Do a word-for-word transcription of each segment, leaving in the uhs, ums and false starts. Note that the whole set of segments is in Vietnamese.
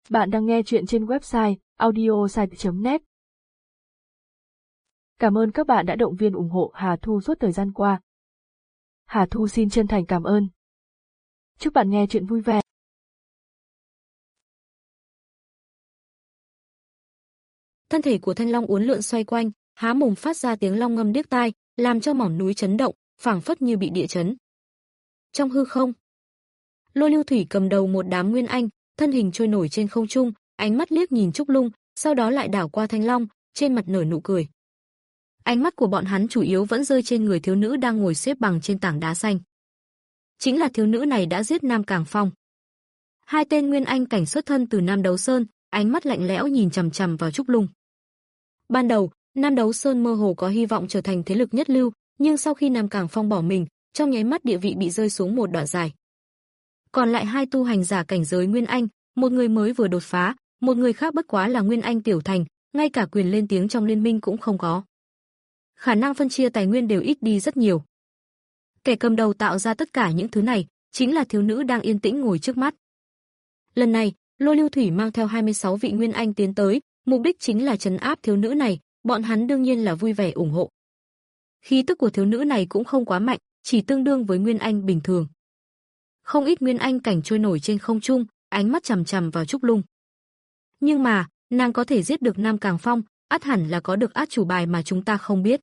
Bạn đang nghe chuyện trên website audiosite chấm net. Cảm ơn các bạn đã động viên ủng hộ Hà Thu suốt thời gian qua. Hà Thu xin chân thành cảm ơn. Chúc bạn nghe chuyện vui vẻ. Thân thể của Thanh Long uốn lượn xoay quanh, há mồm phát ra tiếng long ngâm điếc tai, làm cho mỏm núi chấn động, phảng phất như bị địa chấn. Trong hư không, Lôi Lưu Thủy cầm đầu một đám nguyên anh, thân hình trôi nổi trên không trung, ánh mắt liếc nhìn Trúc Lung, sau đó lại đảo qua Thanh Long, trên mặt nở nụ cười. Ánh mắt của bọn hắn chủ yếu vẫn rơi trên người thiếu nữ đang ngồi xếp bằng trên tảng đá xanh. Chính là thiếu nữ này đã giết Nam Cảng Phong. Hai tên nguyên anh cảnh xuất thân từ Nam Đấu Sơn, ánh mắt lạnh lẽo nhìn chằm chằm vào Trúc Lung. Ban đầu, Nam Đấu Sơn mơ hồ có hy vọng trở thành thế lực nhất lưu, nhưng sau khi Nam Cảng Phong bỏ mình, trong nháy mắt địa vị bị rơi xuống một đoạn dài. Còn lại hai tu hành giả cảnh giới nguyên anh, một người mới vừa đột phá, một người khác bất quá là nguyên anh tiểu thành, ngay cả quyền lên tiếng trong liên minh cũng không có. Khả năng phân chia tài nguyên đều ít đi rất nhiều. Kẻ cầm đầu tạo ra tất cả những thứ này, chính là thiếu nữ đang yên tĩnh ngồi trước mắt. Lần này, Lôi Lưu Thủy mang theo hai mươi sáu vị nguyên anh tiến tới, mục đích chính là trấn áp thiếu nữ này, bọn hắn đương nhiên là vui vẻ ủng hộ. Khí tức của thiếu nữ này cũng không quá mạnh, chỉ tương đương với nguyên anh bình thường. Không ít nguyên anh cảnh trôi nổi trên không trung, ánh mắt chằm chằm vào Trúc Lung. Nhưng mà, nàng có thể giết được Nam Cảng Phong, ắt hẳn là có được át chủ bài mà chúng ta không biết.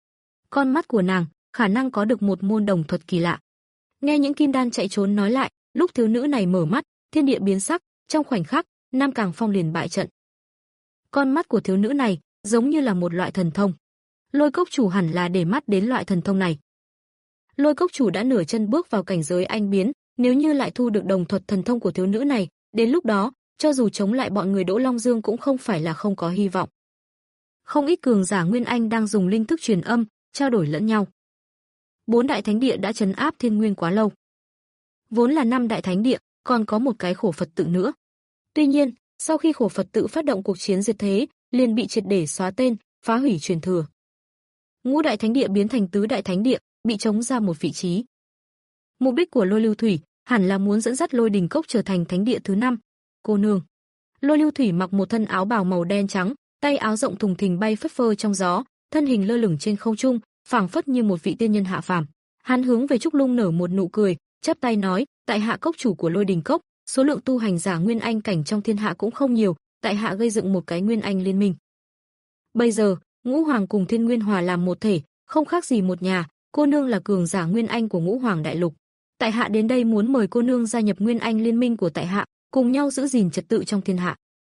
Con mắt của nàng, khả năng có được một môn đồng thuật kỳ lạ. Nghe những kim đan chạy trốn nói lại, lúc thiếu nữ này mở mắt, thiên địa biến sắc, trong khoảnh khắc, Nam Cảng Phong liền bại trận. Con mắt của thiếu nữ này, giống như là một loại thần thông. Lôi Cốc chủ hẳn là để mắt đến loại thần thông này. Lôi Cốc chủ đã nửa chân bước vào cảnh giới anh biến, nếu như lại thu được đồng thuật thần thông của thiếu nữ này, đến lúc đó, cho dù chống lại bọn người Đỗ Long Dương cũng không phải là không có hy vọng. Không ít cường giả nguyên anh đang dùng linh thức truyền âm, trao đổi lẫn nhau. Bốn đại thánh địa đã trấn áp Thiên Nguyên quá lâu. Vốn là năm đại thánh địa, còn có một cái Khổ Phật tự nữa. Tuy nhiên, sau khi Khổ Phật tự phát động cuộc chiến diệt thế, liền bị triệt để xóa tên, phá hủy truyền thừa. Ngũ đại thánh địa biến thành tứ đại thánh địa, bị trống ra một vị trí. Mục đích của Lôi Lưu Thủy hẳn là muốn dẫn dắt Lôi Đình Cốc trở thành thánh địa thứ năm. Cô nương. Lôi Lưu Thủy mặc một thân áo bào màu đen trắng, tay áo rộng thùng thình bay phất phơ trong gió, thân hình lơ lửng trên không trung, phảng phất như một vị tiên nhân hạ phàm. Hắn hướng về Trúc Lung nở một nụ cười, chắp tay nói: "Tại hạ cốc chủ của Lôi Đình Cốc, số lượng tu hành giả nguyên anh cảnh trong thiên hạ cũng không nhiều, tại hạ gây dựng một cái nguyên anh liên minh. Bây giờ, Ngũ Hoàng cùng Thiên Nguyên hòa làm một thể, không khác gì một nhà, cô nương là cường giả nguyên anh của Ngũ Hoàng đại lục. Tại hạ đến đây muốn mời cô nương gia nhập nguyên anh liên minh của tại hạ, cùng nhau giữ gìn trật tự trong thiên hạ.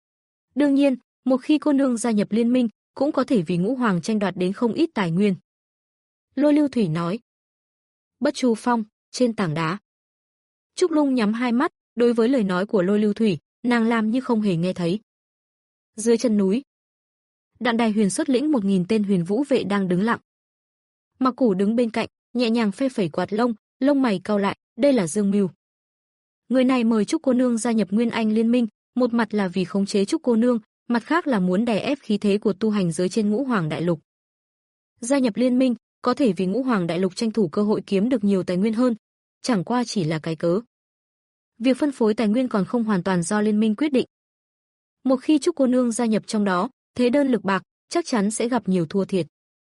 Đương nhiên, một khi cô nương gia nhập liên minh, cũng có thể vì Ngũ Hoàng tranh đoạt đến không ít tài nguyên." Lôi Lưu Thủy nói. Bất Chu Phong, trên tảng đá. Trúc Lung nhắm hai mắt, đối với lời nói của Lôi Lưu Thủy, nàng làm như không hề nghe thấy. Dưới chân núi, Đạn Đài Huyền xuất lĩnh một nghìn tên huyền vũ vệ đang đứng lặng. Mặc Củ đứng bên cạnh, nhẹ nhàng phe phẩy quạt lông, lông mày cau lại, đây là Dương Mưu. Người này mời Trúc cô nương gia nhập Nguyên Anh liên minh, một mặt là vì khống chế Trúc cô nương, mặt khác là muốn đè ép khí thế của tu hành giới trên Ngũ Hoàng đại lục. Gia nhập liên minh, có thể vì Ngũ Hoàng đại lục tranh thủ cơ hội kiếm được nhiều tài nguyên hơn, chẳng qua chỉ là cái cớ. Việc phân phối tài nguyên còn không hoàn toàn do liên minh quyết định. Một khi Trúc cô nương gia nhập trong đó, thế đơn lực bạc, chắc chắn sẽ gặp nhiều thua thiệt.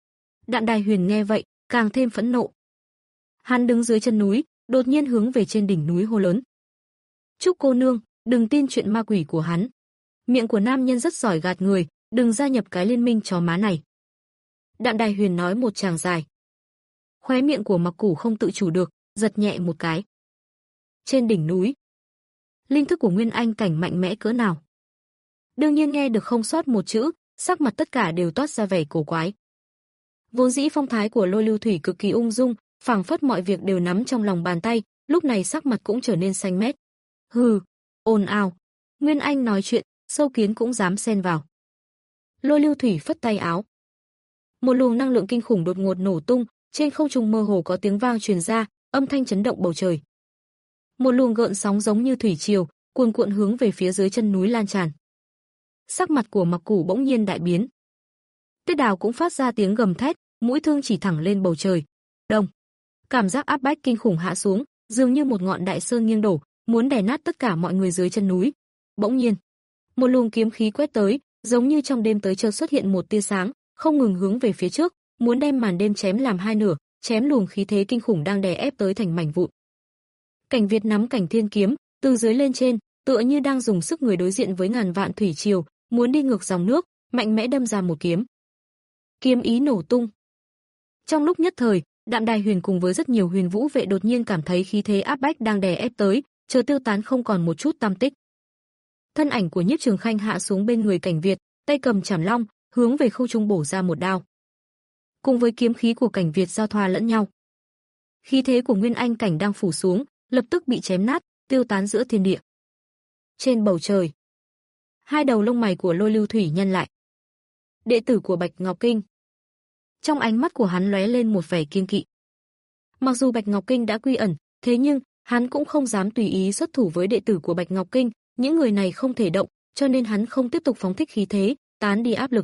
Đạn Đài Huyền nghe vậy, càng thêm phẫn nộ. Hắn đứng dưới chân núi, đột nhiên hướng về trên đỉnh núi hô lớn: "Trúc cô nương, đừng tin chuyện ma quỷ của hắn. Miệng của nam nhân rất giỏi gạt người, đừng gia nhập cái liên minh chó má này." Đạn Đài Huyền nói một tràng dài. Khóe miệng của Mặc Củ không tự chủ được, giật nhẹ một cái. Trên đỉnh núi, linh thức của Nguyên Anh cảnh mạnh mẽ cỡ nào? Đương nhiên nghe được không sót một chữ, sắc mặt tất cả đều toát ra vẻ cổ quái. Vốn dĩ phong thái của Lôi Lưu Thủy cực kỳ ung dung, phảng phất mọi việc đều nắm trong lòng bàn tay, lúc này sắc mặt cũng trở nên xanh mét. Hừ, ồn ào. Nguyên Anh nói chuyện, sâu kiến cũng dám xen vào. Lôi Lưu Thủy phất tay áo. Một luồng năng lượng kinh khủng đột ngột nổ tung, trên không trung mơ hồ có tiếng vang truyền ra, âm thanh chấn động bầu trời. Một luồng gợn sóng giống như thủy triều, cuồn cuộn hướng về phía dưới chân núi lan tràn. Sắc mặt của Mặc Củ bỗng nhiên đại biến. Tiết Đào cũng phát ra tiếng gầm thét, mũi thương chỉ thẳng lên bầu trời. Đông. Cảm giác áp bách kinh khủng hạ xuống, dường như một ngọn đại sơn nghiêng đổ, muốn đè nát tất cả mọi người dưới chân núi. Bỗng nhiên, Một luồng kiếm khí quét tới, giống như trong đêm tới chợt xuất hiện một tia sáng, không ngừng hướng về phía trước, muốn đem màn đêm chém làm hai nửa, chém luồng khí thế kinh khủng đang đè ép tới thành mảnh vụn. Cảnh Việt nắm Cảnh Thiên kiếm, từ dưới lên trên, tựa như đang dùng sức người đối diện với ngàn vạn thủy triều, muốn đi ngược dòng nước, mạnh mẽ đâm ra một kiếm. Kiếm ý nổ tung. Trong lúc nhất thời, Đạm Đài Huyền cùng với rất nhiều huyền vũ vệ đột nhiên cảm thấy khí thế áp bách đang đè ép tới, chợt tiêu tán không còn một chút tăm tích. Thân ảnh của Nhiếp Trường Khanh hạ xuống bên người Cảnh Việt, tay cầm chảm long, hướng về không trung bổ ra một đao. Cùng với kiếm khí của Cảnh Việt giao thoa lẫn nhau, khí thế của Nguyên Anh cảnh đang phủ xuống, lập tức bị chém nát, tiêu tán giữa thiên địa. Trên bầu trời, hai đầu lông mày của Lôi Lưu Thủy nhăn lại. Đệ tử của Bạch Ngọc Kinh. Trong ánh mắt của hắn lóe lên một vẻ kiêng kỵ. Mặc dù Bạch Ngọc Kinh đã quy ẩn, thế nhưng hắn cũng không dám tùy ý xuất thủ với đệ tử của Bạch Ngọc Kinh, những người này không thể động, cho nên hắn không tiếp tục phóng thích khí thế, tán đi áp lực.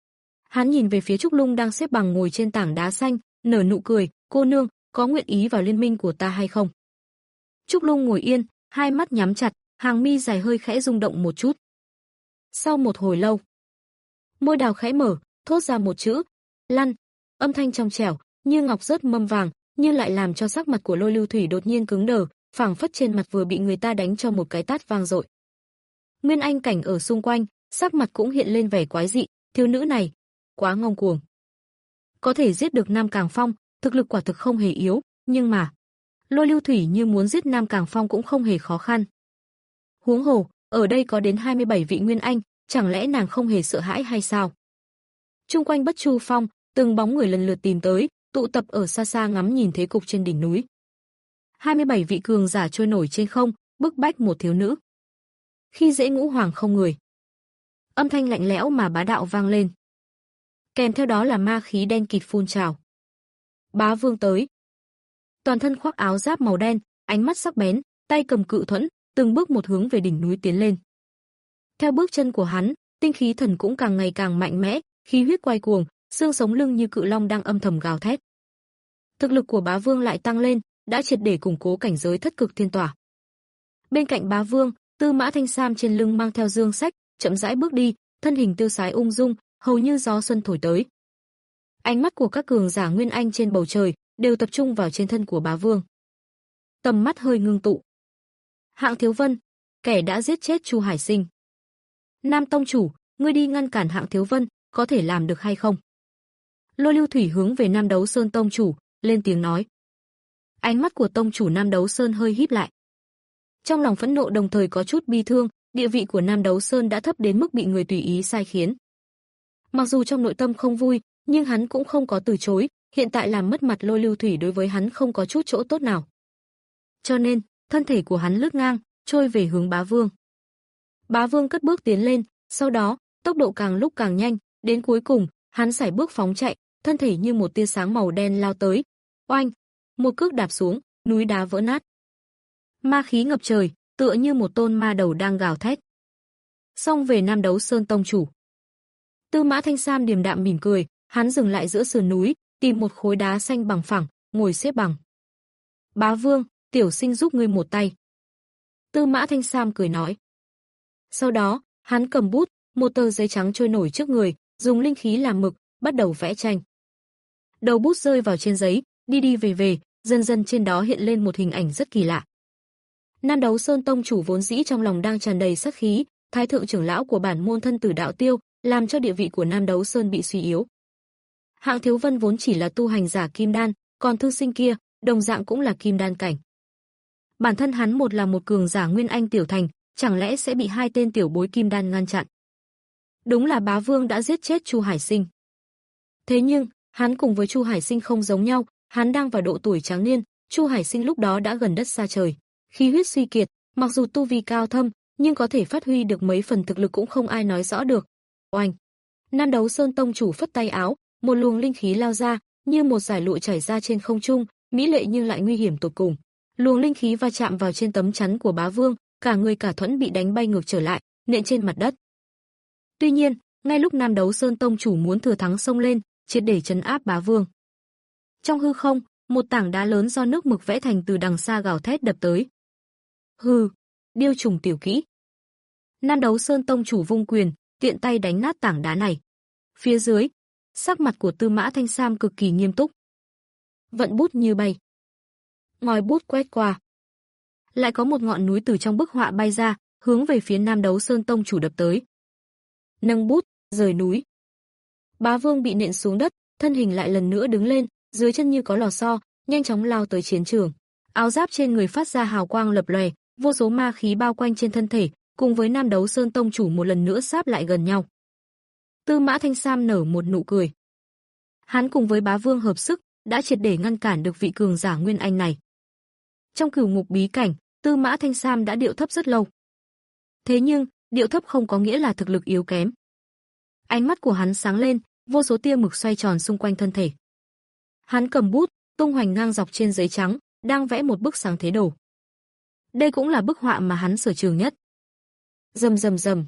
Hắn nhìn về phía Trúc Lung đang xếp bằng ngồi trên tảng đá xanh, nở nụ cười, "Cô nương, có nguyện ý vào liên minh của ta hay không?" Trúc Lung ngồi yên, hai mắt nhắm chặt, hàng mi dài hơi khẽ rung động một chút. Sau một hồi lâu, môi đào khẽ mở, thốt ra một chữ, "Lăn." Âm thanh trong trẻo, như ngọc rớt mâm vàng, nhưng lại làm cho sắc mặt của Lôi Lưu Thủy đột nhiên cứng đờ, phảng phất trên mặt vừa bị người ta đánh cho một cái tát vang dội. Nguyên Anh cảnh ở xung quanh, sắc mặt cũng hiện lên vẻ quái dị, thiếu nữ này quá ngông cuồng. Có thể giết được Nam Càng Phong, thực lực quả thực không hề yếu, nhưng mà Lôi Lưu Thủy như muốn giết Nam Càng Phong cũng không hề khó khăn. Huống hồ, ở đây có đến hai mươi bảy vị Nguyên Anh, chẳng lẽ nàng không hề sợ hãi hay sao? Trung quanh Bất Chu Phong, từng bóng người lần lượt tìm tới, tụ tập ở xa xa ngắm nhìn thế cục trên đỉnh núi. hai mươi bảy vị cường giả trôi nổi trên không, bức bách một thiếu nữ. Khi dễ Ngũ Hoàng không người. Âm thanh lạnh lẽo mà bá đạo vang lên. Kèm theo đó là ma khí đen kịt phun trào. Bá Vương tới. Toàn thân khoác áo giáp màu đen, ánh mắt sắc bén, tay cầm cự thuẫn, từng bước một hướng về đỉnh núi tiến lên. Theo bước chân của hắn, tinh khí thần cũng càng ngày càng mạnh mẽ, khí huyết quay cuồng, xương sống lưng như cự long đang âm thầm gào thét. Thực lực của Bá Vương lại tăng lên, đã triệt để củng cố cảnh giới thất cực thiên tỏa. Bên cạnh Bá Vương, Tư Mã Thanh Sam trên lưng mang theo dương sách, chậm rãi bước đi, thân hình tiêu sái ung dung, hầu như gió xuân thổi tới. Ánh mắt của các cường giả Nguyên Anh trên bầu trời đều tập trung vào trên thân của Bá Vương. Tầm mắt hơi ngưng tụ. Hạng Thiếu Vân, kẻ đã giết chết Chu Hải Sinh. Nam tông chủ, ngươi đi ngăn cản Hạng Thiếu Vân, có thể làm được hay không? Lôi Lưu Thủy hướng về Nam Đấu Sơn tông chủ, lên tiếng nói. Ánh mắt của tông chủ Nam Đấu Sơn hơi híp lại. Trong lòng phẫn nộ đồng thời có chút bi thương, địa vị của Nam Đấu Sơn đã thấp đến mức bị người tùy ý sai khiến. Mặc dù trong nội tâm không vui, nhưng hắn cũng không có từ chối, hiện tại làm mất mặt Lôi Lưu Thủy đối với hắn không có chút chỗ tốt nào. Cho nên, thân thể của hắn lướt ngang, trôi về hướng Bá Vương. Bá Vương cất bước tiến lên, sau đó, tốc độ càng lúc càng nhanh, đến cuối cùng, hắn sải bước phóng chạy, thân thể như một tia sáng màu đen lao tới. Oanh, một cước đạp xuống, núi đá vỡ nát. Ma khí ngập trời, tựa như một tôn ma đầu đang gào thét. Xông về Nam Đấu Sơn tông chủ. Tư Mã Thanh Sam điềm đạm mỉm cười, hắn dừng lại giữa sườn núi, tìm một khối đá xanh bằng phẳng, ngồi xếp bằng. Bá Vương, tiểu sinh giúp ngươi một tay. Tư Mã Thanh Sam cười nói. Sau đó, hắn cầm bút, một tờ giấy trắng trôi nổi trước người, dùng linh khí làm mực, bắt đầu vẽ tranh. Đầu bút rơi vào trên giấy, đi đi về về, dần dần trên đó hiện lên một hình ảnh rất kỳ lạ. Nam Đấu Sơn tông chủ vốn dĩ trong lòng đang tràn đầy sát khí, thái thượng trưởng lão của bản môn thân tử đạo tiêu, làm cho địa vị của Nam Đấu Sơn bị suy yếu. Hạng Thiếu Vân vốn chỉ là tu hành giả kim đan, còn thư sinh kia, đồng dạng cũng là kim đan cảnh. Bản thân hắn một là một cường giả Nguyên Anh tiểu thành, chẳng lẽ sẽ bị hai tên tiểu bối kim đan ngăn chặn? Đúng là Bá Vương đã giết chết Chu Hải Sinh. Thế nhưng, hắn cùng với Chu Hải Sinh không giống nhau, hắn đang vào độ tuổi tráng niên, Chu Hải Sinh lúc đó đã gần đất xa trời, khí huyết suy kiệt, mặc dù tu vi cao thâm, nhưng có thể phát huy được mấy phần thực lực cũng không ai nói rõ được. Oanh! Nam Đấu Sơn tông chủ phất tay áo, một luồng linh khí lao ra, như một dải lụa chảy ra trên không trung, mỹ lệ nhưng lại nguy hiểm tột cùng. Luồng linh khí va chạm vào trên tấm chắn của Bá Vương, cả người cả thuẫn bị đánh bay ngược trở lại, nện trên mặt đất. Tuy nhiên, ngay lúc Nam Đấu Sơn tông chủ muốn thừa thắng xông lên, triệt để trấn áp Bá Vương. Trong hư không, một tảng đá lớn do nước mực vẽ thành từ đằng xa gào thét đập tới. Hừ, điêu trùng tiểu kỹ. Nam Đấu Sơn tông chủ vung quyền, tiện tay đánh nát tảng đá này. Phía dưới, sắc mặt của Tư Mã Thanh Sam cực kỳ nghiêm túc. Vận bút như bay. Ngòi bút quét qua. Lại có một ngọn núi từ trong bức họa bay ra, hướng về phía Nam Đấu Sơn tông chủ đập tới. Nâng bút, rời núi. Bá Vương bị nện xuống đất, thân hình lại lần nữa đứng lên, dưới chân như có lò xo, nhanh chóng lao tới chiến trường. Áo giáp trên người phát ra hào quang lập lòe, vô số ma khí bao quanh trên thân thể, cùng với Nam Đấu Sơn tông chủ một lần nữa sáp lại gần nhau. Tư Mã Thanh Sam nở một nụ cười. Hắn cùng với Bá Vương hợp sức, đã triệt để ngăn cản được vị cường giả Nguyên Anh này. Trong cửu ngục bí cảnh, Tư Mã Thanh Sam đã điệu thấp rất lâu. Thế nhưng, điệu thấp không có nghĩa là thực lực yếu kém. Ánh mắt của hắn sáng lên, vô số tia mực xoay tròn xung quanh thân thể. Hắn cầm bút, tung hoành ngang dọc trên giấy trắng, đang vẽ một bức sáng thế đồ. Đây cũng là bức họa mà hắn sở trường nhất. Rầm rầm rầm.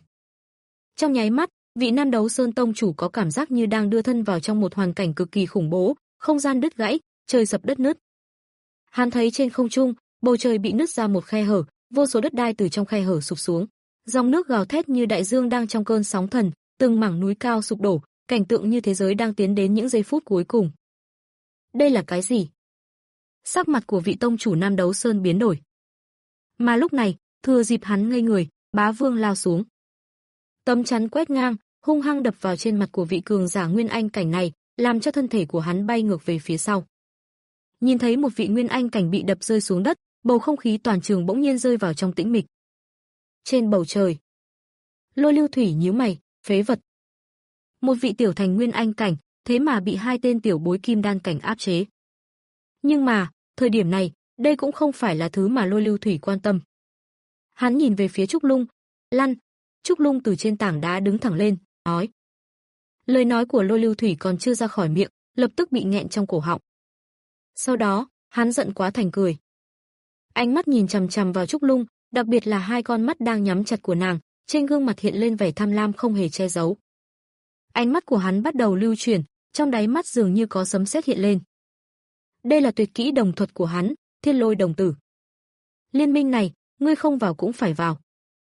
Trong nháy mắt, vị Nam Đấu Sơn tông chủ có cảm giác như đang đưa thân vào trong một hoàn cảnh cực kỳ khủng bố, không gian đứt gãy, trời sập đất nứt. Hắn thấy trên không trung, bầu trời bị nứt ra một khe hở, vô số đất đai từ trong khe hở sụp xuống. Dòng nước gào thét như đại dương đang trong cơn sóng thần, từng mảng núi cao sụp đổ, cảnh tượng như thế giới đang tiến đến những giây phút cuối cùng. Đây là cái gì? Sắc mặt của vị tông chủ Nam Đấu Sơn biến đổi. Mà lúc này, thừa dịp hắn ngây người, Bá Vương lao xuống. Tấm chắn quét ngang, hung hăng đập vào trên mặt của vị cường giả Nguyên Anh cảnh này, làm cho thân thể của hắn bay ngược về phía sau. Nhìn thấy một vị Nguyên Anh cảnh bị đập rơi xuống đất, bầu không khí toàn trường bỗng nhiên rơi vào trong tĩnh mịch. Trên bầu trời, Lôi Lưu Thủy nhíu mày, phế vật. Một vị tiểu thành Nguyên Anh cảnh, thế mà bị hai tên tiểu bối kim đan cảnh áp chế. Nhưng mà, thời điểm này, đây cũng không phải là thứ mà Lôi Lưu Thủy quan tâm. Hắn nhìn về phía Trúc Lung, lăn. Trúc Lung từ trên tảng đá đứng thẳng lên, nói. Lời nói của Lôi Lưu Thủy còn chưa ra khỏi miệng, lập tức bị nghẹn trong cổ họng. Sau đó, hắn giận quá thành cười. Ánh mắt nhìn chằm chằm vào Trúc Lung, đặc biệt là hai con mắt đang nhắm chặt của nàng, trên gương mặt hiện lên vẻ tham lam không hề che giấu. Ánh mắt của hắn bắt đầu lưu chuyển, trong đáy mắt dường như có sấm sét hiện lên. Đây là tuyệt kỹ đồng thuật của hắn, Thiên Lôi Đồng Tử. Liên minh này, ngươi không vào cũng phải vào.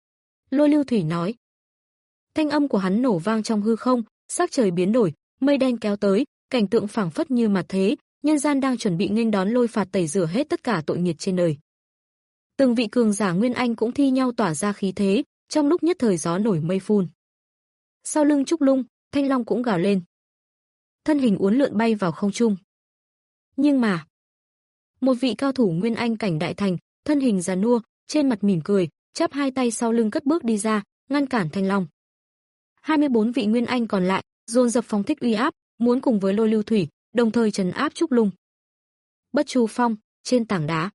Lôi Lưu Thủy nói. Thanh âm của hắn nổ vang trong hư không, sắc trời biến đổi, mây đen kéo tới, cảnh tượng phảng phất như mặt thế, nhân gian đang chuẩn bị nghênh đón lôi phạt tẩy rửa hết tất cả tội nghiệt trên đời. Từng vị cường giả Nguyên Anh cũng thi nhau tỏa ra khí thế, trong lúc nhất thời gió nổi mây phun. Sau lưng Trúc Lung, Thanh Long cũng gào lên. Thân hình uốn lượn bay vào không trung. Nhưng mà, một vị cao thủ Nguyên Anh cảnh đại thành, thân hình già nua, trên mặt mỉm cười, chắp hai tay sau lưng cất bước đi ra, ngăn cản Thanh Long. hai mươi bốn vị Nguyên Anh còn lại, dồn dập phóng thích uy áp, muốn cùng với Lôi Lưu Thủy, đồng thời trấn áp Trúc Lung. Bất Chu Phong, trên tảng đá.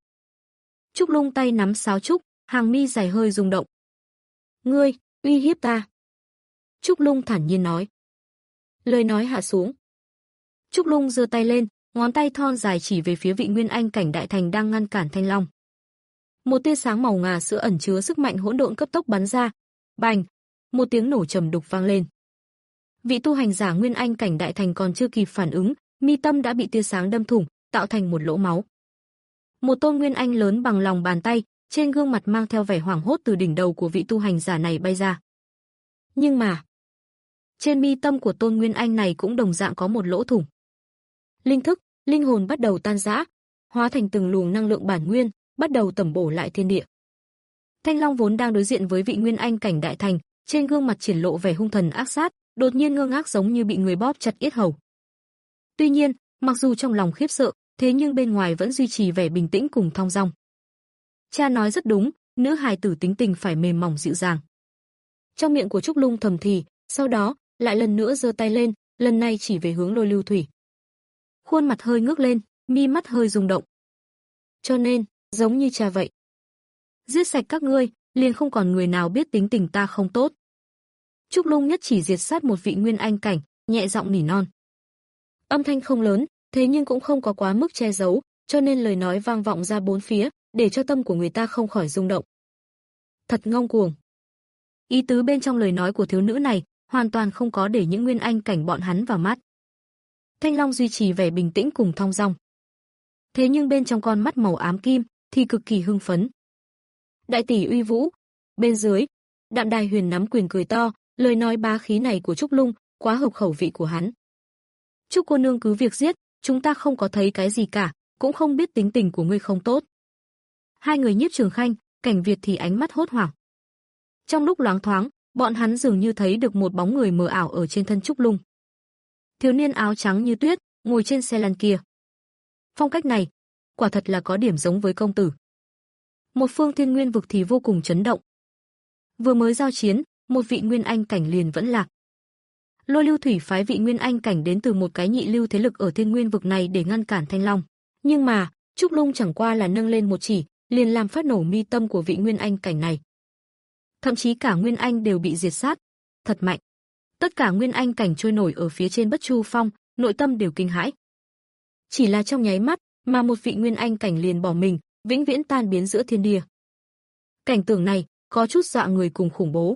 Trúc Lung tay nắm sáo trúc, hàng mi dài hơi rung động. Ngươi, uy hiếp ta. Trúc Lung thản nhiên nói. Lời nói hạ xuống. Trúc Lung giơ tay lên, ngón tay thon dài chỉ về phía vị Nguyên Anh cảnh đại thành đang ngăn cản Thanh Long. Một tia sáng màu ngà sữa ẩn chứa sức mạnh hỗn độn cấp tốc bắn ra. Bành! Một tiếng nổ trầm đục vang lên. Vị tu hành giả Nguyên Anh cảnh đại thành còn chưa kịp phản ứng, mi tâm đã bị tia sáng đâm thủng, tạo thành một lỗ máu. Một tôn Nguyên Anh lớn bằng lòng bàn tay, trên gương mặt mang theo vẻ hoảng hốt từ đỉnh đầu của vị tu hành giả này bay ra. Nhưng mà, trên mi tâm của tôn Nguyên Anh này cũng đồng dạng có một lỗ thủng. Linh thức, linh hồn bắt đầu tan rã, hóa thành từng luồng năng lượng bản nguyên, bắt đầu tẩm bổ lại thiên địa. Thanh Long vốn đang đối diện với vị Nguyên Anh cảnh đại thành, trên gương mặt triển lộ vẻ hung thần ác sát, đột nhiên ngơ ngác giống như bị người bóp chặt yết hầu. Tuy nhiên, mặc dù trong lòng khiếp sợ, thế nhưng bên ngoài vẫn duy trì vẻ bình tĩnh cùng thong dong. Cha nói rất đúng, nữ hài tử tính tình phải mềm mỏng dịu dàng. Trong miệng của Trúc Lung thầm thì, sau đó, lại lần nữa giơ tay lên, lần này chỉ về hướng Lôi Lưu Thủy. Khuôn mặt hơi ngước lên, mi mắt hơi rung động. Cho nên, giống như cha vậy. Giết sạch các ngươi, liền không còn người nào biết tính tình ta không tốt. Trúc Lung nhất chỉ diệt sát một vị Nguyên Anh cảnh, nhẹ giọng nỉ non. Âm thanh không lớn, thế nhưng cũng không có quá mức che giấu, cho nên lời nói vang vọng ra bốn phía, để cho tâm của người ta không khỏi rung động. Thật ngông cuồng. Ý tứ bên trong lời nói của thiếu nữ này, hoàn toàn không có để những Nguyên Anh cảnh bọn hắn vào mắt. Thanh Long duy trì vẻ bình tĩnh cùng thong dong. Thế nhưng bên trong con mắt màu ám kim, thì cực kỳ hưng phấn. Đại tỷ uy vũ, bên dưới, Đạm Đài Huyền nắm quyền cười to, lời nói bá khí này của Trúc Lung quá hợp khẩu vị của hắn. Trúc cô nương cứ việc giết, chúng ta không có thấy cái gì cả, cũng không biết tính tình của ngươi không tốt. Hai người Nhiếp Trường Khanh, Cảnh Việt thì ánh mắt hốt hoảng. Trong lúc loáng thoáng, bọn hắn dường như thấy được một bóng người mờ ảo ở trên thân Trúc Lung. Thiếu niên áo trắng như tuyết, ngồi trên xe lăn kia. Phong cách này, quả thật là có điểm giống với công tử. Một phương Thiên Nguyên vực thì vô cùng chấn động. Vừa mới giao chiến, một vị Nguyên Anh cảnh liền vẫn lạc. Lôi Lưu Thủy phái vị Nguyên Anh cảnh đến từ một cái nhị lưu thế lực ở Thiên Nguyên vực này để ngăn cản Thanh Long, nhưng mà, Trúc Lung chẳng qua là nâng lên một chỉ, liền làm phát nổ mi tâm của vị Nguyên Anh cảnh này. Thậm chí cả Nguyên Anh đều bị diệt sát, thật mạnh. Tất cả Nguyên Anh cảnh trôi nổi ở phía trên Bất Chu Phong, nội tâm đều kinh hãi. Chỉ là trong nháy mắt, mà một vị Nguyên Anh cảnh liền bỏ mình, vĩnh viễn tan biến giữa thiên địa. Cảnh tượng này có chút dọa người cùng khủng bố.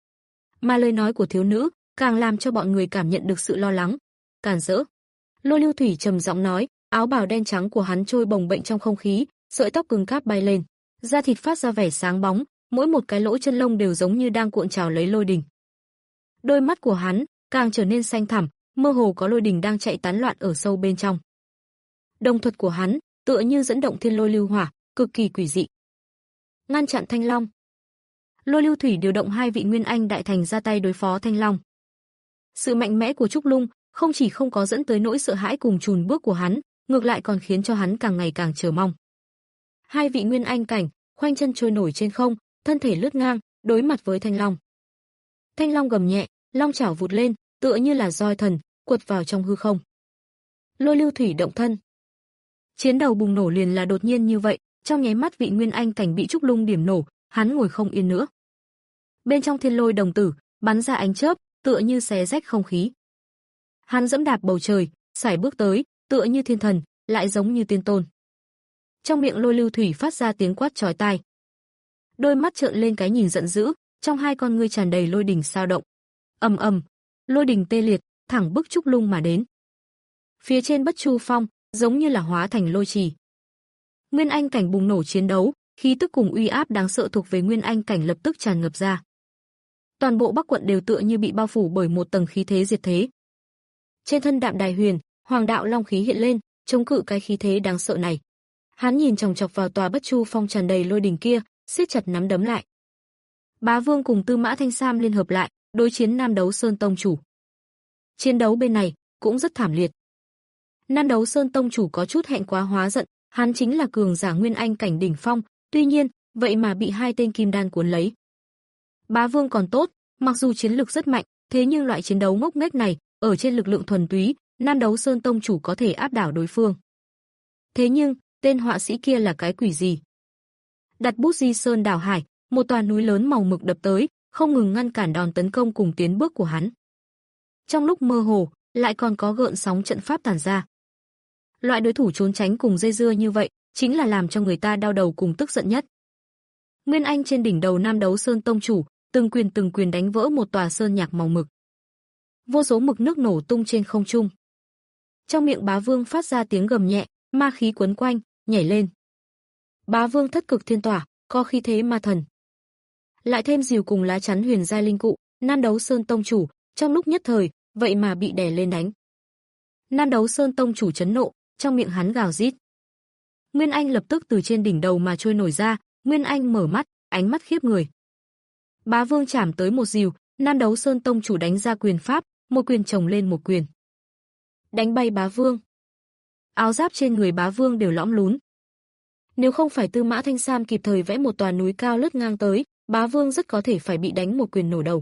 Mà lời nói của thiếu nữ càng làm cho bọn người cảm nhận được sự lo lắng, càn rỡ. Lôi Lưu Thủy trầm giọng nói, áo bào đen trắng của hắn trôi bồng bềnh trong không khí, sợi tóc cứng cáp bay lên, da thịt phát ra vẻ sáng bóng, mỗi một cái lỗ chân lông đều giống như đang cuộn trào lấy lôi đình. Đôi mắt của hắn càng trở nên xanh thẳm, mơ hồ có lôi đình đang chạy tán loạn ở sâu bên trong. Đồng thuật của hắn tựa như dẫn động thiên lôi lưu hỏa, cực kỳ quỷ dị. Ngăn chặn Thanh Long. Lôi Lưu Thủy điều động hai vị Nguyên Anh đại thành ra tay đối phó Thanh Long. Sự mạnh mẽ của Trúc Lung không chỉ không có dẫn tới nỗi sợ hãi cùng chùn bước của hắn, ngược lại còn khiến cho hắn càng ngày càng chờ mong. Hai vị Nguyên Anh cảnh khoanh chân trôi nổi trên không, thân thể lướt ngang, đối mặt với Thanh Long. Thanh Long gầm nhẹ, long chảo vụt lên, tựa như là roi thần, quật vào trong hư không. Lôi Lưu Thủy động thân. Chiến đầu bùng nổ liền là đột nhiên như vậy, trong nháy mắt vị Nguyên Anh cảnh bị Trúc Lung điểm nổ, hắn ngồi không yên nữa. Bên trong thiên lôi đồng tử, bắn ra ánh chớp, tựa như xé rách không khí. Hắn dẫm đạp bầu trời, sải bước tới, tựa như thiên thần, lại giống như tiên tôn. Trong miệng Lôi Lưu Thủy phát ra tiếng quát chói tai. Đôi mắt trợn lên cái nhìn giận dữ, trong hai con ngươi tràn đầy lôi đình sao động. Ầm ầm, lôi đình tê liệt, thẳng bức Trúc Lung mà đến. Phía trên Bất Chu Phong, giống như là hóa thành lôi trì. Nguyên Anh cảnh bùng nổ chiến đấu, khí tức cùng uy áp đáng sợ thuộc về Nguyên Anh cảnh lập tức tràn ngập ra. Toàn bộ Bắc quận đều tựa như bị bao phủ bởi một tầng khí thế diệt thế. Trên thân Đạm Đài Huyền, Hoàng đạo long khí hiện lên, chống cự cái khí thế đáng sợ này. Hắn nhìn chòng chọc vào tòa Bất Chu Phong tràn đầy lôi đình kia, siết chặt nắm đấm lại. Bá Vương cùng Tư Mã Thanh Sam liên hợp lại, đối chiến Nam Đấu Sơn tông chủ. Chiến đấu bên này cũng rất thảm liệt. Nam Đấu Sơn tông chủ có chút hẹn quá hóa giận, hắn chính là cường giả Nguyên Anh cảnh đỉnh phong, tuy nhiên, vậy mà bị hai tên kim đan cuốn lấy. Bá Vương còn tốt, mặc dù chiến lực rất mạnh, thế nhưng loại chiến đấu ngốc nghếch này, ở trên lực lượng thuần túy, Nam Đấu Sơn tông chủ có thể áp đảo đối phương. Thế nhưng, tên họa sĩ kia là cái quỷ gì? Đặt bút Di Sơn đảo hải, một tòa núi lớn màu mực đập tới, không ngừng ngăn cản đòn tấn công cùng tiến bước của hắn. Trong lúc mơ hồ, lại còn có gợn sóng trận pháp tản ra. Loại đối thủ trốn tránh cùng dây dưa như vậy, chính là làm cho người ta đau đầu cùng tức giận nhất. Nguyên Anh trên đỉnh đầu Nam Đấu Sơn tông chủ, từng quyền từng quyền đánh vỡ một tòa sơn nhạc màu mực. Vô số mực nước nổ tung trên không trung. Trong miệng Bá Vương phát ra tiếng gầm nhẹ, ma khí quấn quanh, nhảy lên. Bá Vương thất cực thiên tỏa, có khí thế ma thần. Lại thêm rìu cùng lá chắn huyền giai linh cụ, Nam Đấu Sơn tông chủ, trong lúc nhất thời, vậy mà bị đè lên đánh. Nam Đấu Sơn tông chủ chấn nộ, trong miệng hắn gào rít. Nguyên Anh lập tức từ trên đỉnh đầu mà trôi nổi ra, Nguyên Anh mở mắt, ánh mắt khiếp người. Bá Vương chạm tới một rìu, Nam Đấu Sơn tông chủ đánh ra quyền pháp, một quyền chồng lên một quyền. Đánh bay Bá Vương. Áo giáp trên người Bá Vương đều lõm lún. Nếu không phải Tư Mã Thanh Sam kịp thời vẽ một tòa núi cao lướt ngang tới, Bá Vương rất có thể phải bị đánh một quyền nổ đầu.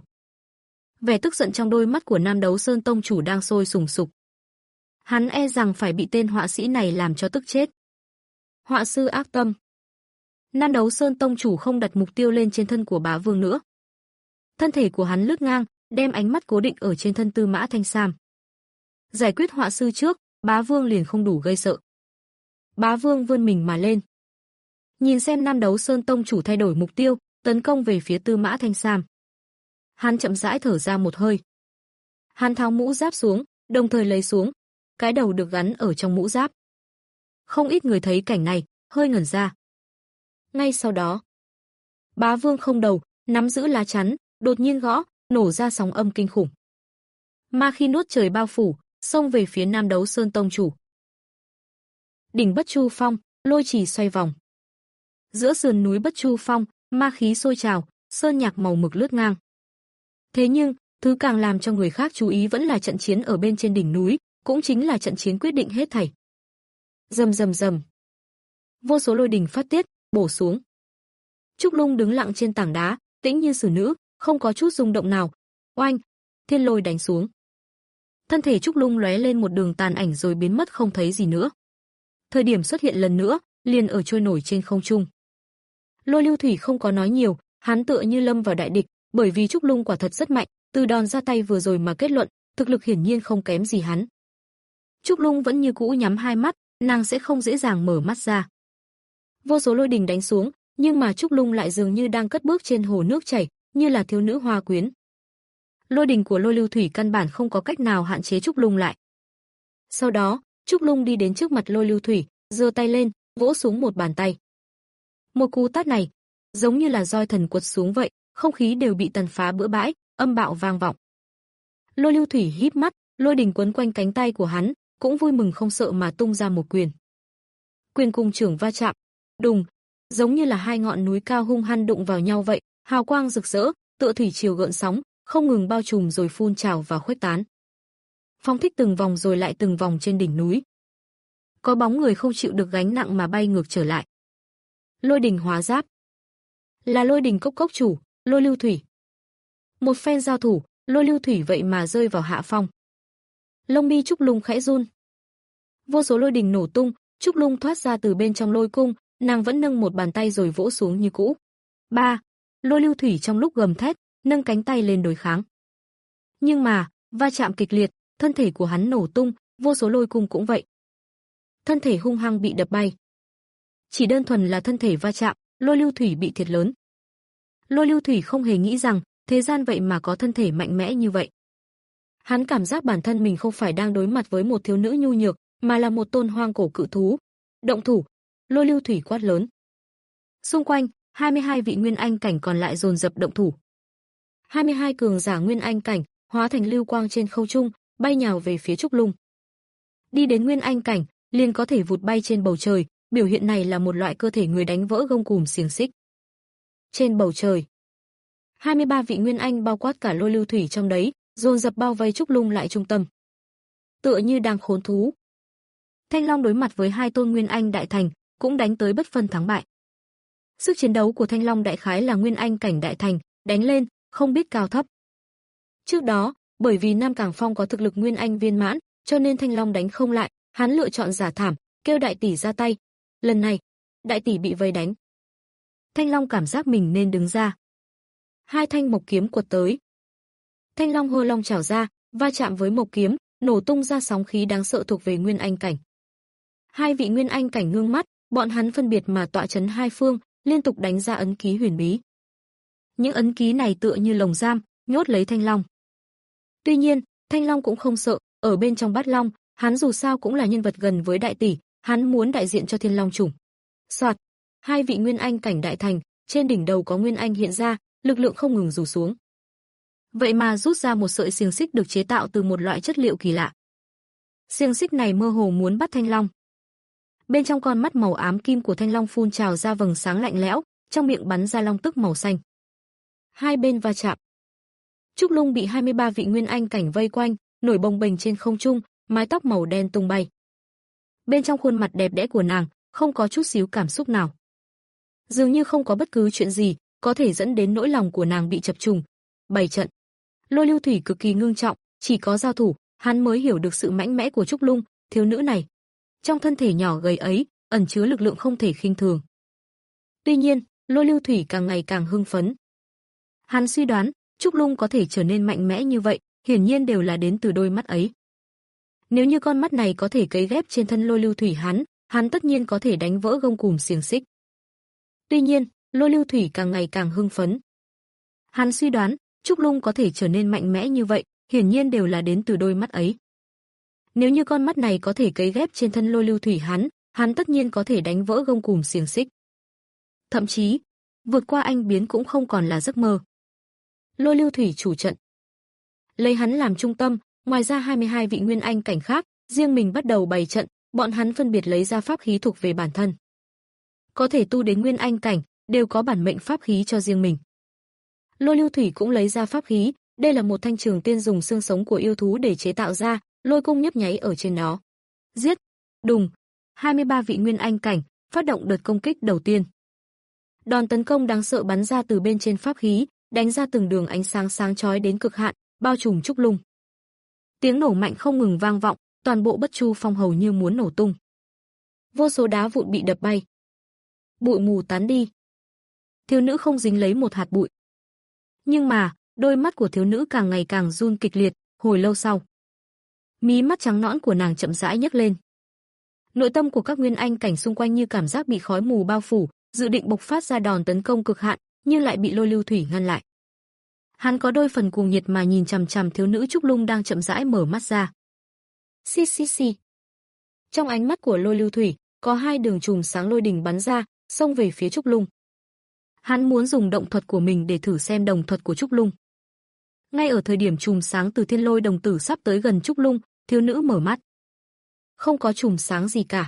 Vẻ tức giận trong đôi mắt của Nam Đấu Sơn tông chủ đang sôi sùng sục. Hắn e rằng phải bị tên họa sĩ này làm cho tức chết. Họa sư ác tâm. Nam Đấu Sơn tông chủ không đặt mục tiêu lên trên thân của Bá Vương nữa. Thân thể của hắn lướt ngang, đem ánh mắt cố định ở trên thân Tư Mã Thanh Sam. Giải quyết họa sư trước, Bá Vương liền không đủ gây sợ. Bá Vương vươn mình mà lên. Nhìn xem Nam Đấu Sơn tông chủ thay đổi mục tiêu, tấn công về phía Tư Mã Thanh Sam. Hắn chậm rãi thở ra một hơi. Hắn tháo mũ giáp xuống, đồng thời lấy xuống, cái đầu được gắn ở trong mũ giáp. Không ít người thấy cảnh này, hơi ngẩn ra. Ngay sau đó, Bá Vương không đầu, nắm giữ lá chắn, đột nhiên gõ, nổ ra sóng âm kinh khủng. Ma khí nuốt trời bao phủ, xông về phía Nam Đấu Sơn tông chủ. Đỉnh Bất Chu Phong, lôi trì xoay vòng. Giữa sườn núi Bất Chu Phong, ma khí sôi trào, sơn nhạc màu mực lướt ngang. Thế nhưng, thứ càng làm cho người khác chú ý vẫn là trận chiến ở bên trên đỉnh núi, cũng chính là trận chiến quyết định hết thảy. Rầm rầm rầm. Vô số lôi đình phát tiết, bổ xuống. Trúc Lung đứng lặng trên tảng đá, tĩnh như xử nữ, không có chút rung động nào. Oanh, thiên lôi đánh xuống. Thân thể Trúc Lung lóe lên một đường tàn ảnh rồi biến mất không thấy gì nữa. Thời điểm xuất hiện lần nữa, liền ở trôi nổi trên không trung. Lôi Lưu Thủy không có nói nhiều, hắn tựa như lâm vào đại địch, bởi vì Trúc Lung quả thật rất mạnh, từ đòn ra tay vừa rồi mà kết luận, thực lực hiển nhiên không kém gì hắn. Trúc Lung vẫn như cũ nhắm hai mắt, nàng sẽ không dễ dàng mở mắt ra. Vô số lôi đình đánh xuống, nhưng mà Trúc Lung lại dường như đang cất bước trên hồ nước chảy, như là thiếu nữ hoa quyến. Lôi đình của Lôi Lưu Thủy căn bản không có cách nào hạn chế Trúc Lung lại. Sau đó, Trúc Lung đi đến trước mặt Lôi Lưu Thủy, giơ tay lên, vỗ xuống một bàn tay. Một cú tát này, giống như là roi thần quật xuống vậy, không khí đều bị tàn phá bừa bãi, âm bạo vang vọng. Lôi Lưu Thủy híp mắt, lôi đình quấn quanh cánh tay của hắn, cũng vui mừng không sợ mà tung ra một quyền. Quyền cùng trưởng va chạm, đùng, giống như là hai ngọn núi cao hung hăng đụng vào nhau vậy, hào quang rực rỡ, tựa thủy triều gợn sóng, không ngừng bao trùm rồi phun trào và khuếch tán. Phong thích từng vòng rồi lại từng vòng trên đỉnh núi. Có bóng người không chịu được gánh nặng mà bay ngược trở lại. Lôi đình hóa giáp. Là lôi đình cốc cốc chủ, Lôi Lưu Thủy. Một phen giao thủ, Lôi Lưu Thủy vậy mà rơi vào hạ phong. Lông mi Trúc Lung khẽ run. Vô số lôi đình nổ tung, Trúc Lung thoát ra từ bên trong lôi cung, nàng vẫn nâng một bàn tay rồi vỗ xuống như cũ. Ba, Lôi Lưu Thủy trong lúc gầm thét, nâng cánh tay lên đối kháng. Nhưng mà, va chạm kịch liệt, thân thể của hắn nổ tung, vô số lôi cung cũng vậy. Thân thể hung hăng bị đập bay. Chỉ đơn thuần là thân thể va chạm, Lôi Lưu Thủy bị thiệt lớn. Lôi Lưu Thủy không hề nghĩ rằng, thế gian vậy mà có thân thể mạnh mẽ như vậy. Hắn cảm giác bản thân mình không phải đang đối mặt với một thiếu nữ nhu nhược, mà là một tôn hoang cổ cự thú. Động thủ, Lôi Lưu Thủy quát lớn. Xung quanh, hai mươi hai vị nguyên anh cảnh còn lại dồn dập động thủ. hai mươi hai cường giả nguyên anh cảnh, hóa thành lưu quang trên không trung, bay nhào về phía Trúc Lung. Đi đến nguyên anh cảnh, liền có thể vụt bay trên bầu trời, biểu hiện này là một loại cơ thể người đánh vỡ gông cùm xiềng xích. Trên bầu trời, hai mươi ba vị nguyên anh bao quát cả Lôi Lưu Thủy trong đấy, dồn dập bao vây Trúc Lung lại trung tâm. Tựa như đang khốn thú. Thanh Long đối mặt với hai tôn nguyên anh đại thành, cũng đánh tới bất phân thắng bại. Sức chiến đấu của Thanh Long đại khái là nguyên anh cảnh đại thành, đánh lên, không biết cao thấp. Trước đó, bởi vì Nam Cảng Phong có thực lực nguyên anh viên mãn, cho nên Thanh Long đánh không lại, hắn lựa chọn giả thảm, kêu đại tỷ ra tay. Lần này, đại tỷ bị vây đánh. Thanh Long cảm giác mình nên đứng ra. Hai thanh mộc kiếm quật tới. Thanh Long hô long chảo ra, va chạm với mộc kiếm, nổ tung ra sóng khí đáng sợ thuộc về nguyên anh cảnh. Hai vị nguyên anh cảnh ngưng mắt, bọn hắn phân biệt mà tọa chấn hai phương, liên tục đánh ra ấn ký huyền bí. Những ấn ký này tựa như lồng giam, nhốt lấy Thanh Long. Tuy nhiên, Thanh Long cũng không sợ, ở bên trong Bát Long, hắn dù sao cũng là nhân vật gần với đại tỷ, hắn muốn đại diện cho Thiên Long chủng. Soạt, hai vị nguyên anh cảnh đại thành, trên đỉnh đầu có nguyên anh hiện ra, lực lượng không ngừng rủ xuống. Vậy mà rút ra một sợi xiềng xích được chế tạo từ một loại chất liệu kỳ lạ. Xiềng xích này mơ hồ muốn bắt Thanh Long. Bên trong con mắt màu ám kim của Thanh Long phun trào ra vầng sáng lạnh lẽo, trong miệng bắn ra long tức màu xanh. Hai bên va chạm. Trúc Lung bị hai mươi ba vị nguyên anh cảnh vây quanh, nổi bồng bềnh trên không trung, mái tóc màu đen tung bay. Bên trong khuôn mặt đẹp đẽ của nàng, không có chút xíu cảm xúc nào. Dường như không có bất cứ chuyện gì có thể dẫn đến nỗi lòng của nàng bị chập trùng. Bảy trận. Lôi Lưu Thủy cực kỳ ngưng trọng, chỉ có giao thủ, hắn mới hiểu được sự mạnh mẽ của Trúc Lung, thiếu nữ này. Trong thân thể nhỏ gầy ấy, ẩn chứa lực lượng không thể khinh thường. Tuy nhiên, Lôi Lưu Thủy càng ngày càng hưng phấn. Hắn suy đoán, Trúc Lung có thể trở nên mạnh mẽ như vậy, hiển nhiên đều là đến từ đôi mắt ấy. Nếu như con mắt này có thể cấy ghép trên thân Lôi Lưu Thủy hắn, hắn tất nhiên có thể đánh vỡ gông cùm xiềng xích. Tuy nhiên, Lôi Lưu Thủy càng ngày càng hưng phấn. Hắn suy đoán, Trúc Lung có thể trở nên mạnh mẽ như vậy, hiển nhiên đều là đến từ đôi mắt ấy. Nếu như con mắt này có thể cấy ghép trên thân Lôi Lưu Thủy hắn, hắn tất nhiên có thể đánh vỡ gông cùm xiềng xích. Thậm chí, vượt qua anh biến cũng không còn là giấc mơ. Lôi Lưu Thủy chủ trận. Lấy hắn làm trung tâm, ngoài ra hai mươi hai vị nguyên anh cảnh khác, riêng mình bắt đầu bày trận, bọn hắn phân biệt lấy ra pháp khí thuộc về bản thân. Có thể tu đến nguyên anh cảnh, đều có bản mệnh pháp khí cho riêng mình. Lôi Lưu Thủy cũng lấy ra pháp khí, đây là một thanh trường tiên dùng xương sống của yêu thú để chế tạo ra, lôi cung nhấp nháy ở trên nó. Giết, đùng, hai mươi ba vị nguyên anh cảnh, phát động đợt công kích đầu tiên. Đòn tấn công đáng sợ bắn ra từ bên trên pháp khí, đánh ra từng đường ánh sáng sáng chói đến cực hạn, bao trùm trúc lung. Tiếng nổ mạnh không ngừng vang vọng, toàn bộ Bất Chu Phong hầu như muốn nổ tung. Vô số đá vụn bị đập bay. Bụi mù tán đi. Thiếu nữ không dính lấy một hạt bụi. Nhưng mà, đôi mắt của thiếu nữ càng ngày càng run kịch liệt, hồi lâu sau. Mí mắt trắng nõn của nàng chậm rãi nhấc lên. Nội tâm của các nguyên anh cảnh xung quanh như cảm giác bị khói mù bao phủ, dự định bộc phát ra đòn tấn công cực hạn, nhưng lại bị Lôi Lưu Thủy ngăn lại. Hắn có đôi phần cuồng nhiệt mà nhìn chằm chằm thiếu nữ trúc lung đang chậm rãi mở mắt ra. Xì xì xì. Trong ánh mắt của Lôi Lưu Thủy, có hai đường chùm sáng lôi đình bắn ra, xông về phía trúc lung. Hắn muốn dùng động thuật của mình để thử xem đồng thuật của trúc lung. Ngay ở thời điểm chùm sáng từ Thiên Lôi đồng tử sắp tới gần trúc lung, thiếu nữ mở mắt. Không có chùm sáng gì cả.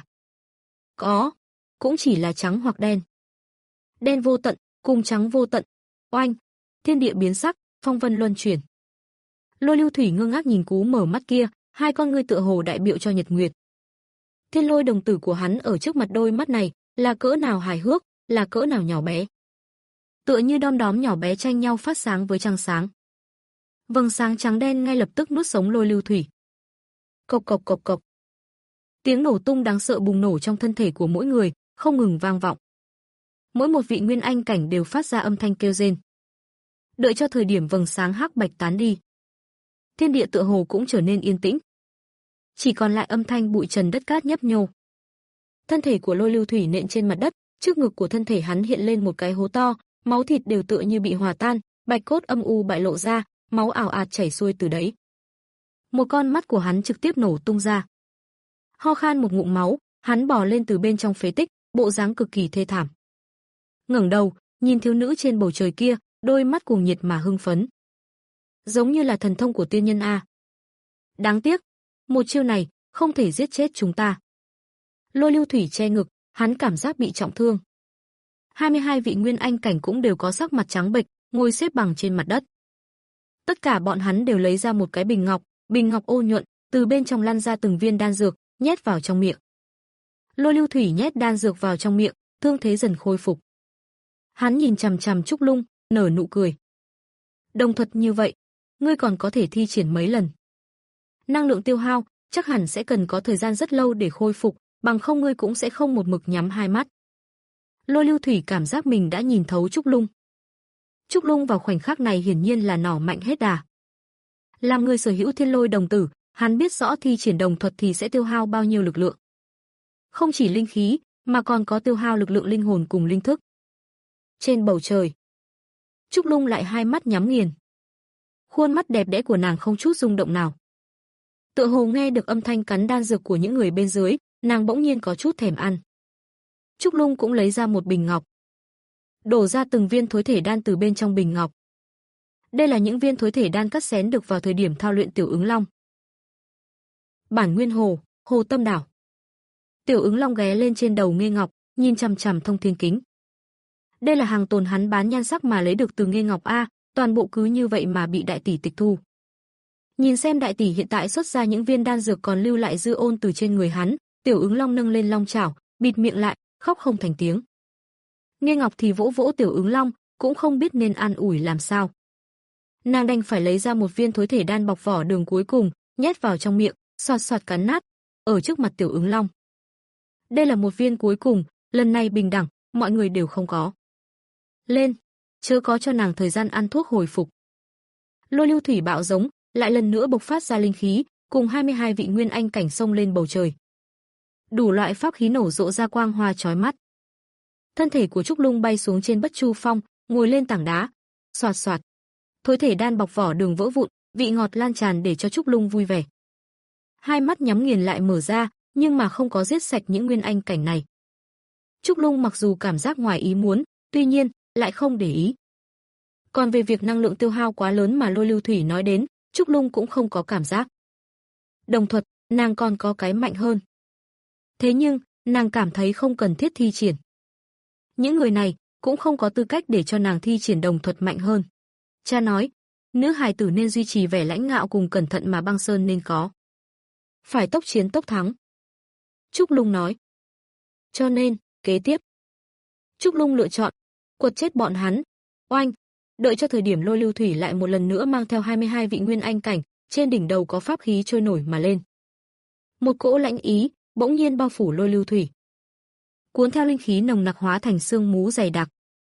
Có, cũng chỉ là trắng hoặc đen. Đen vô tận, cùng trắng vô tận. Oanh, thiên địa biến sắc, phong vân luân chuyển. Lôi Lưu Thủy ngơ ngác nhìn cú mở mắt kia, hai con ngươi tựa hồ đại biểu cho nhật nguyệt. Thiên Lôi đồng tử của hắn ở trước mặt đôi mắt này, là cỡ nào hài hước, là cỡ nào nhỏ bé. Tựa như đom đóm nhỏ bé tranh nhau phát sáng với trăng sáng. Vầng sáng trắng đen ngay lập tức nuốt sống Lôi Lưu Thủy. Cộc cộc cộc cộc. Tiếng nổ tung đáng sợ bùng nổ trong thân thể của mỗi người, không ngừng vang vọng. Mỗi một vị nguyên anh cảnh đều phát ra âm thanh kêu rên. Đợi cho thời điểm vầng sáng hắc bạch tán đi, thiên địa tựa hồ cũng trở nên yên tĩnh. Chỉ còn lại âm thanh bụi trần đất cát nhấp nhô. Thân thể của Lôi Lưu Thủy nện trên mặt đất, trước ngực của thân thể hắn hiện lên một cái hố to, máu thịt đều tựa như bị hòa tan, bạch cốt âm u bại lộ ra, máu ảo ạt chảy xuôi từ đấy. Một con mắt của hắn trực tiếp nổ tung ra. Ho khan một ngụm máu, hắn bò lên từ bên trong phế tích, bộ dáng cực kỳ thê thảm. Ngẩng đầu, nhìn thiếu nữ trên bầu trời kia, đôi mắt cuồng nhiệt mà hưng phấn. Giống như là thần thông của tiên nhân a. Đáng tiếc, một chiêu này không thể giết chết chúng ta. Lôi Lưu Thủy che ngực, hắn cảm giác bị trọng thương. hai mươi hai vị nguyên anh cảnh cũng đều có sắc mặt trắng bệch, ngồi xếp bằng trên mặt đất. Tất cả bọn hắn đều lấy ra một cái bình ngọc, bình ngọc ô nhuận, từ bên trong lăn ra từng viên đan dược, nhét vào trong miệng. Lôi Lưu Thủy nhét đan dược vào trong miệng, thương thế dần khôi phục. Hắn nhìn chằm chằm trúc lung, nở nụ cười. Đồng thuật như vậy, ngươi còn có thể thi triển mấy lần. Năng lượng tiêu hao, chắc hẳn sẽ cần có thời gian rất lâu để khôi phục, bằng không ngươi cũng sẽ không một mực nhắm hai mắt. Lôi Lưu Thủy cảm giác mình đã nhìn thấu trúc lung. Trúc lung vào khoảnh khắc này hiển nhiên là nỏ mạnh hết đà. Làm người sở hữu Thiên Lôi đồng tử, hắn biết rõ thi triển đồng thuật thì sẽ tiêu hao bao nhiêu lực lượng. Không chỉ linh khí, mà còn có tiêu hao lực lượng linh hồn cùng linh thức. Trên bầu trời, Trúc Lung lại hai mắt nhắm nghiền. Khuôn mắt đẹp đẽ của nàng không chút rung động nào. Tựa hồ nghe được âm thanh cắn đan dược của những người bên dưới, nàng bỗng nhiên có chút thèm ăn. Trúc Lung cũng lấy ra một bình ngọc, đổ ra từng viên thối thể đan từ bên trong bình ngọc. Đây là những viên thối thể đan cắt xén được vào thời điểm thao luyện Tiểu Ứng Long. Bản nguyên hồ, hồ tâm đảo. Tiểu Ứng Long ghé lên trên đầu Nghê Ngọc, nhìn chằm chằm Thông Thiên Kính. Đây là hàng tồn hắn bán nhan sắc mà lấy được từ Nghê Ngọc a, toàn bộ cứ như vậy mà bị đại tỷ tịch thu. Nhìn xem đại tỷ hiện tại xuất ra những viên đan dược còn lưu lại dư ôn từ trên người hắn, Tiểu Ứng Long nâng lên long chảo, bịt miệng lại, khóc không thành tiếng. Nghê Ngọc thì vỗ vỗ Tiểu Ứng Long, cũng không biết nên an ủi làm sao. Nàng đành phải lấy ra một viên thối thể đan bọc vỏ đường cuối cùng, nhét vào trong miệng, xoạt xoạt cắn nát, ở trước mặt Tiểu Ứng Long. Đây là một viên cuối cùng, lần này bình đẳng, mọi người đều không có. Lên, chớ có cho nàng thời gian ăn thuốc hồi phục. Lôi Lưu Thủy bạo giống, lại lần nữa bộc phát ra linh khí, cùng hai mươi hai vị nguyên anh cảnh xông lên bầu trời. Đủ loại pháp khí nổ rộ ra quang hoa chói mắt. Thân thể của Trúc Lung bay xuống trên Bất Chu Phong, ngồi lên tảng đá, xoạt xoạt. Thối thể đan bọc vỏ đường vỡ vụn, vị ngọt lan tràn để cho Trúc Lung vui vẻ. Hai mắt nhắm nghiền lại mở ra, nhưng mà không có giết sạch những nguyên anh cảnh này. Trúc Lung mặc dù cảm giác ngoài ý muốn, tuy nhiên lại không để ý. Còn về việc năng lượng tiêu hao quá lớn mà Lôi Lưu Thủy nói đến, Trúc Lung cũng không có cảm giác. Đồng thuật, nàng còn có cái mạnh hơn. Thế nhưng, nàng cảm thấy không cần thiết thi triển. Những người này cũng không có tư cách để cho nàng thi triển đồng thuật mạnh hơn. Cha nói, nữ hài tử nên duy trì vẻ lãnh ngạo cùng cẩn thận mà băng sơn nên có. Phải tốc chiến tốc thắng. Trúc Lung nói. Cho nên, kế tiếp. Trúc Lung lựa chọn, quật chết bọn hắn. Oanh, đợi cho thời điểm Lôi Lưu Thủy lại một lần nữa mang theo hai mươi hai vị nguyên anh cảnh, trên đỉnh đầu có pháp khí trôi nổi mà lên. Một cỗ lãnh ý bỗng nhiên bao phủ Lôi Lưu Thủy, cuốn theo linh khí nồng nặc hóa thành sương mù dày đặc.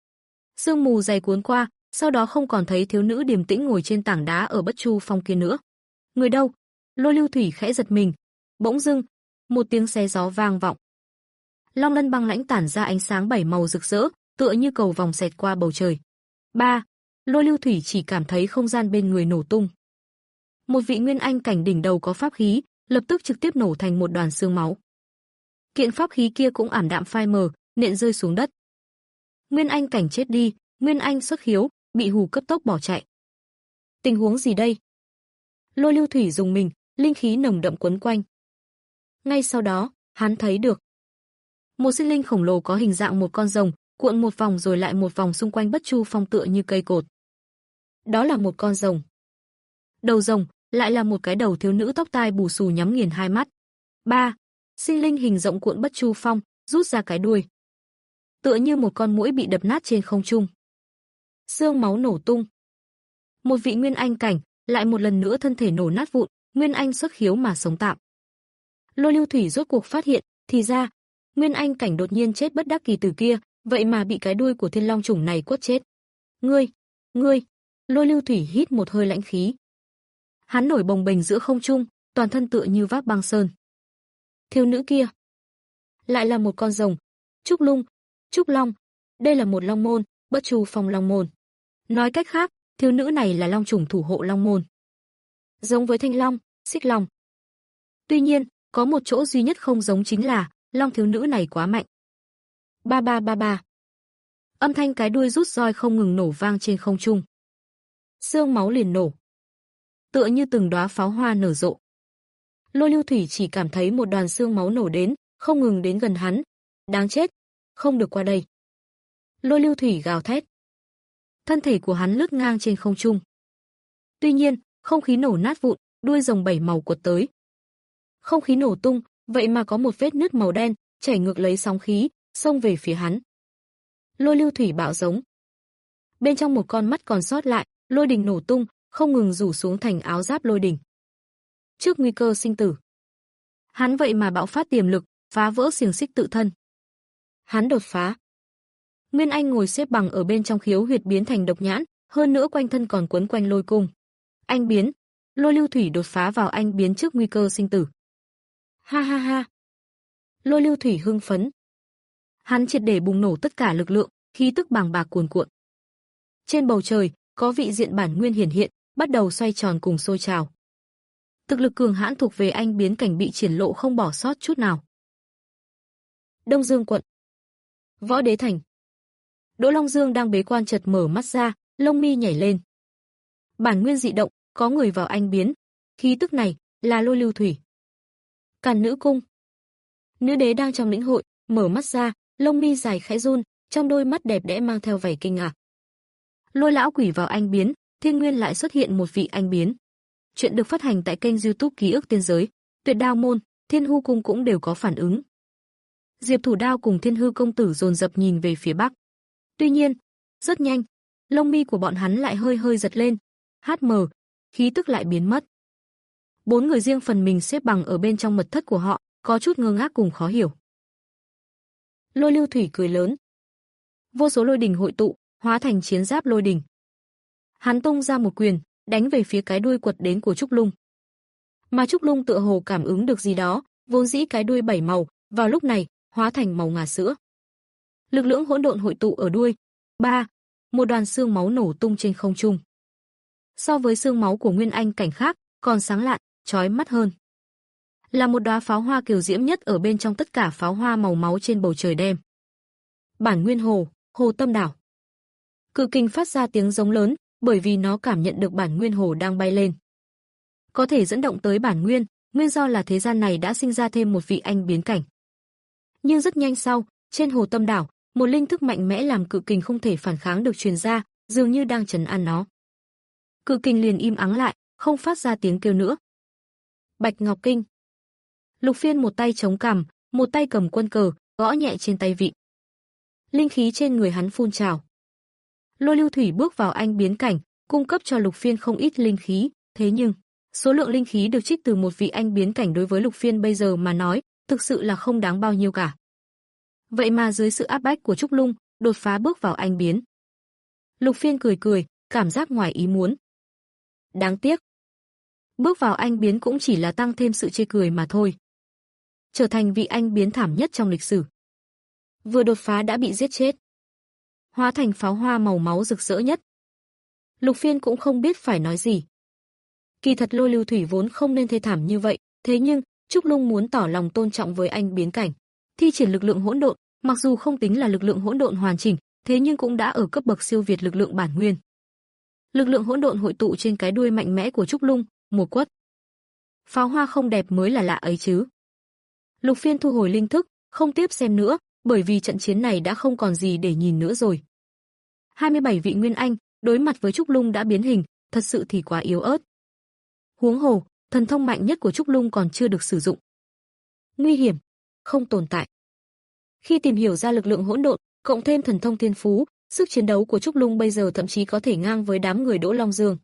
Sương mù dày cuốn qua, sau đó không còn thấy thiếu nữ điềm tĩnh ngồi trên tảng đá ở Bất Chu Phong kia nữa. Người đâu? Lôi Lưu Thủy khẽ giật mình. Bỗng dưng, một tiếng xé gió vang vọng. Long lân băng lãnh tản ra ánh sáng bảy màu rực rỡ, tựa như cầu vòng xẹt qua bầu trời. Ba, Lôi Lưu Thủy chỉ cảm thấy không gian bên người nổ tung. Một vị nguyên anh cảnh đỉnh đầu có pháp khí, lập tức trực tiếp nổ thành một đoàn xương máu. Kiện pháp khí kia cũng ảm đạm phai mờ, nện rơi xuống đất. Nguyên anh cảnh chết đi, nguyên anh xuất khiếu, bị hù cấp tốc bỏ chạy. Tình huống gì đây? Lôi Lưu Thủy dùng mình, linh khí nồng đậm quấn quanh. Ngay sau đó, hắn thấy được một sinh linh khổng lồ có hình dạng một con rồng, cuộn một vòng rồi lại một vòng xung quanh Bất Chu Phong tựa như cây cột. Đó là một con rồng. Đầu rồng lại là một cái đầu thiếu nữ tóc tai bù xù nhắm nghiền hai mắt. Ba, sinh linh hình rộng cuộn Bất Chu Phong, rút ra cái đuôi. Tựa như một con muỗi bị đập nát trên không trung. Xương máu nổ tung. Một vị nguyên anh cảnh, lại một lần nữa thân thể nổ nát vụn, nguyên anh xuất khiếu mà sống tạm. Lôi Lưu Thủy rốt cuộc phát hiện, thì ra, nguyên anh cảnh đột nhiên chết bất đắc kỳ tử kia, vậy mà bị cái đuôi của thiên long chủng này quất chết. Ngươi, ngươi, Lôi Lưu Thủy hít một hơi lãnh khí. Hắn nổi bồng bềnh giữa không trung, toàn thân tựa như vác băng sơn. Thiếu nữ kia, lại là một con rồng. Trúc Lung, Trúc Long, đây là một long môn, Bất Chu Phong long môn. Nói cách khác, thiếu nữ này là long chủng thủ hộ long môn. Giống với Thanh Long, Xích Long. Tuy nhiên, có một chỗ duy nhất không giống chính là, long thiếu nữ này quá mạnh. Ba ba ba ba. Âm thanh cái đuôi rút roi không ngừng nổ vang trên không trung. Xương máu liền nổ. Tựa như từng đóa pháo hoa nở rộ. Lôi Lưu Thủy chỉ cảm thấy một đoàn xương máu nổ đến, không ngừng đến gần hắn. Đáng chết, không được qua đây. Lôi Lưu Thủy gào thét. Thân thể của hắn lướt ngang trên không trung. Tuy nhiên, không khí nổ nát vụn, đuôi rồng bảy màu quật tới. Không khí nổ tung, vậy mà có một vết nứt màu đen, chảy ngược lấy sóng khí, xông về phía hắn. Lôi Lưu Thủy bạo giống. Bên trong một con mắt còn sót lại, lôi đình nổ tung, không ngừng rủ xuống thành áo giáp lôi đình. Trước nguy cơ sinh tử, hắn vậy mà bạo phát tiềm lực, phá vỡ xiềng xích tự thân. Hắn đột phá. Nguyên Anh ngồi xếp bằng ở bên trong khiếu huyệt biến thành độc nhãn, hơn nữa quanh thân còn quấn quanh lôi cung. Anh biến, Lôi Lưu Thủy đột phá vào anh biến trước nguy cơ sinh tử. Ha ha ha. Lôi Lưu Thủy hưng phấn. Hắn triệt để bùng nổ tất cả lực lượng, khí tức bàng bạc cuồn cuộn. Trên bầu trời, có vị diện bản nguyên hiển hiện, bắt đầu xoay tròn cùng sôi trào. Thực lực cường hãn thuộc về anh biến cảnh bị triển lộ không bỏ sót chút nào. Đông Dương quận, Võ Đế thành. Đỗ Long Dương đang bế quan chợt mở mắt ra, lông mi nhảy lên. Bản nguyên dị động, có người vào anh biến. Khí tức này là Lôi Lưu Thủy. Càn Nữ cung. Nữ đế đang trong lĩnh hội, mở mắt ra, lông mi dài khẽ run, trong đôi mắt đẹp đẽ mang theo vẻ kinh ngạc. Lôi lão quỷ vào anh biến, thiên nguyên lại xuất hiện một vị anh biến. Chuyện được phát hành tại kênh YouTube Ký ức Tiên giới, Tuyệt Đao môn, Thiên Hư cung cũng đều có phản ứng. Diệp Thủ Đao cùng Thiên Hư công tử dồn dập nhìn về phía bắc. Tuy nhiên, rất nhanh, lông mi của bọn hắn lại hơi hơi giật lên. hát em, khí tức lại biến mất. Bốn người riêng phần mình xếp bằng ở bên trong mật thất của họ, có chút ngơ ngác cùng khó hiểu. Lôi Lưu Thủy cười lớn. Vô số lôi đình hội tụ, hóa thành chiến giáp lôi đình. Hắn tung ra một quyền, đánh về phía cái đuôi quật đến của Trúc Lung. Mà Trúc Lung tựa hồ cảm ứng được gì đó, vốn dĩ cái đuôi bảy màu, vào lúc này hóa thành màu ngà sữa. Lực lượng hỗn độn hội tụ ở đuôi. Ba, một đoàn xương máu nổ tung trên không trung. So với xương máu của nguyên anh cảnh khác, còn sáng lạn, chói mắt hơn. Là một đóa pháo hoa kiều diễm nhất ở bên trong tất cả pháo hoa màu máu trên bầu trời đêm. Bản nguyên hồ, hồ tâm đảo. Cự kình phát ra tiếng giống lớn, bởi vì nó cảm nhận được bản nguyên hồ đang bay lên. Có thể dẫn động tới bản nguyên, nguyên do là thế gian này đã sinh ra thêm một vị anh biến cảnh. Nhưng rất nhanh sau, trên hồ Tâm Đảo, một linh thức mạnh mẽ làm cự kình không thể phản kháng được truyền ra, dường như đang trấn an nó. Cự kình liền im ắng lại, không phát ra tiếng kêu nữa. Bạch Ngọc Kinh. Lục Phiên một tay chống cằm, một tay cầm quân cờ, gõ nhẹ trên tay vịn. Linh khí trên người hắn phun trào. Lôi Lưu Thủy bước vào anh biến cảnh, cung cấp cho Lục Phiên không ít linh khí, thế nhưng số lượng linh khí được trích từ một vị anh biến cảnh đối với Lục Phiên bây giờ mà nói, thực sự là không đáng bao nhiêu cả. Vậy mà dưới sự áp bách của Trúc Lung, đột phá bước vào anh biến. Lục Phiên cười cười, cảm giác ngoài ý muốn. Đáng tiếc. Bước vào anh biến cũng chỉ là tăng thêm sự chê cười mà thôi. Trở thành vị anh biến thảm nhất trong lịch sử. Vừa đột phá đã bị giết chết. Hóa thành pháo hoa màu máu rực rỡ nhất. Lục Phiên cũng không biết phải nói gì. Kỳ thật Lôi Lưu Thủy vốn không nên thê thảm như vậy, thế nhưng Trúc Lung muốn tỏ lòng tôn trọng với anh biến cảnh, thi triển lực lượng hỗn độn, mặc dù không tính là lực lượng hỗn độn hoàn chỉnh, thế nhưng cũng đã ở cấp bậc siêu việt lực lượng bản nguyên. Lực lượng hỗn độn hội tụ trên cái đuôi mạnh mẽ của Trúc Lung, một quất. Pháo hoa không đẹp mới là lạ ấy chứ. Lục Phiên thu hồi linh thức, không tiếp xem nữa, bởi vì trận chiến này đã không còn gì để nhìn nữa rồi. hai mươi bảy vị nguyên anh, đối mặt với Trúc Lung đã biến hình, thật sự thì quá yếu ớt. Huống hồ, thần thông mạnh nhất của Trúc Lung còn chưa được sử dụng. Nguy hiểm, không tồn tại. Khi tìm hiểu ra lực lượng hỗn độn, cộng thêm thần thông thiên phú, sức chiến đấu của Trúc Lung bây giờ thậm chí có thể ngang với đám người Đỗ Long Dương.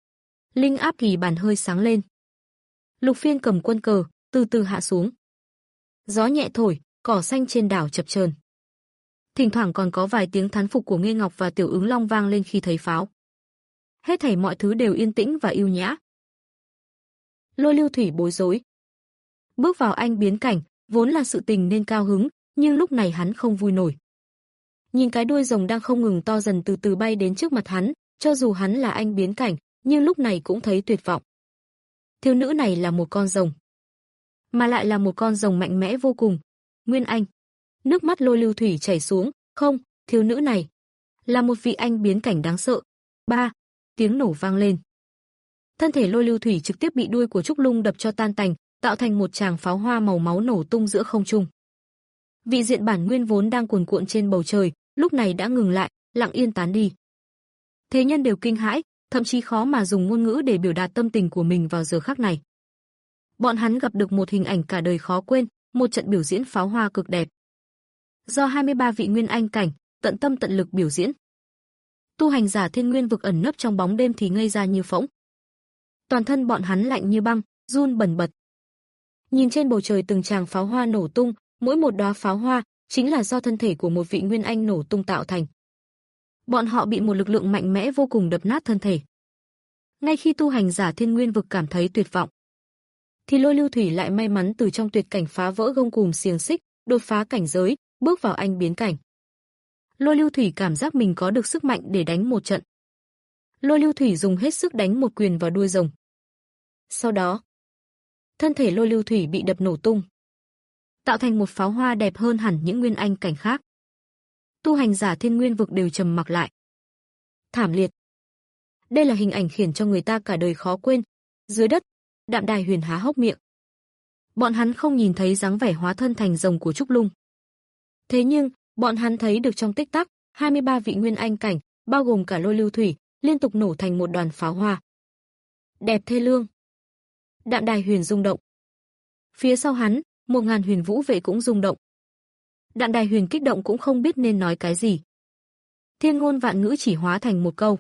Linh áp kỳ bản hơi sáng lên. Lục Phiên cầm quân cờ, từ từ hạ xuống. Gió nhẹ thổi, cỏ xanh trên đảo chập chờn. Thỉnh thoảng còn có vài tiếng thán phục của Nghê Ngọc và Tiểu Ứng Long vang lên khi thấy pháo. Hết thảy mọi thứ đều yên tĩnh và yêu nhã. Lôi Lưu Thủy bối rối. Bước vào anh biến cảnh, vốn là sự tình nên cao hứng, nhưng lúc này hắn không vui nổi. Nhìn cái đuôi rồng đang không ngừng to dần từ từ bay đến trước mặt hắn, cho dù hắn là anh biến cảnh, nhưng lúc này cũng thấy tuyệt vọng. Thiếu nữ này là một con rồng, mà lại là một con rồng mạnh mẽ vô cùng. Nguyên anh. Nước mắt Lôi Lưu Thủy chảy xuống, không, thiếu nữ này là một vị anh biến cảnh đáng sợ. Ba, tiếng nổ vang lên. Thân thể Lôi Lưu Thủy trực tiếp bị đuôi của Trúc Lung đập cho tan tành, tạo thành một tràng pháo hoa màu máu nổ tung giữa không trung. Vị diện bản nguyên vốn đang cuồn cuộn trên bầu trời, lúc này đã ngừng lại, lặng yên tán đi. Thế nhân đều kinh hãi, thậm chí khó mà dùng ngôn ngữ để biểu đạt tâm tình của mình vào giờ khắc này. Bọn hắn gặp được một hình ảnh cả đời khó quên, một trận biểu diễn pháo hoa cực đẹp. Do hai mươi ba vị nguyên anh cảnh, tận tâm tận lực biểu diễn. Tu hành giả Thiên Nguyên vực ẩn nấp trong bóng đêm thì ngây ra như phỗng. Toàn thân bọn hắn lạnh như băng, run bần bật. Nhìn trên bầu trời từng tràng pháo hoa nổ tung, mỗi một đóa pháo hoa chính là do thân thể của một vị nguyên anh nổ tung tạo thành. Bọn họ bị một lực lượng mạnh mẽ vô cùng đập nát thân thể. Ngay khi tu hành giả Thiên Nguyên vực cảm thấy tuyệt vọng, thì Lôi Lưu Thủy lại may mắn từ trong tuyệt cảnh phá vỡ gông cùm xiềng xích, đột phá cảnh giới, bước vào anh biến cảnh. Lôi Lưu Thủy cảm giác mình có được sức mạnh để đánh một trận. Lôi Lưu Thủy dùng hết sức đánh một quyền vào đuôi rồng. Sau đó, thân thể Lôi Lưu Thủy bị đập nổ tung, tạo thành một pháo hoa đẹp hơn hẳn những nguyên anh cảnh khác. Tu hành giả Thiên Nguyên vực đều trầm mặc lại. Thảm liệt. Đây là hình ảnh khiến cho người ta cả đời khó quên. Dưới đất, Đạm Đài Huyền há hốc miệng. Bọn hắn không nhìn thấy dáng vẻ hóa thân thành rồng của Trúc Lung. Thế nhưng, bọn hắn thấy được trong tích tắc, hai mươi ba vị nguyên anh cảnh, bao gồm cả Lôi Lưu Thủy, liên tục nổ thành một đoàn pháo hoa. Đẹp thê lương. Đạm Đài Huyền rung động. Phía sau hắn, một ngàn huyền vũ vệ cũng rung động. Đạm Đài Huyền kích động cũng không biết nên nói cái gì. Thiên ngôn vạn ngữ chỉ hóa thành một câu.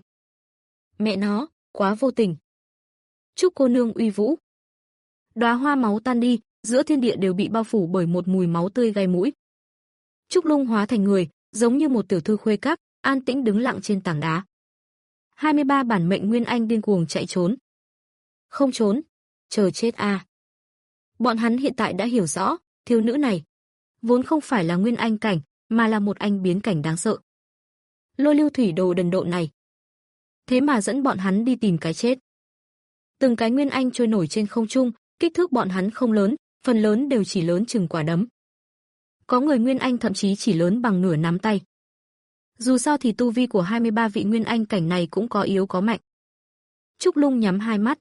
Mẹ nó, quá vô tình. Chúc cô nương uy vũ. Đóa hoa máu tan đi, giữa thiên địa đều bị bao phủ bởi một mùi máu tươi gai mũi. Trúc Lung hóa thành người, giống như một tiểu thư khuê các, an tĩnh đứng lặng trên tảng đá. hai mươi ba bản mệnh nguyên anh điên cuồng chạy trốn. Không trốn, chờ chết a. À. Bọn hắn hiện tại đã hiểu rõ, thiếu nữ này vốn không phải là nguyên anh cảnh, mà là một anh biến cảnh đáng sợ. Lôi Lưu Thủy đồ đần độn này, thế mà dẫn bọn hắn đi tìm cái chết. Từng cái nguyên anh trôi nổi trên không trung, kích thước bọn hắn không lớn, phần lớn đều chỉ lớn chừng quả đấm. Có người nguyên anh thậm chí chỉ lớn bằng nửa nắm tay. Dù sao thì tu vi của hai mươi ba vị nguyên anh cảnh này cũng có yếu có mạnh. Trúc Lung nhắm hai mắt.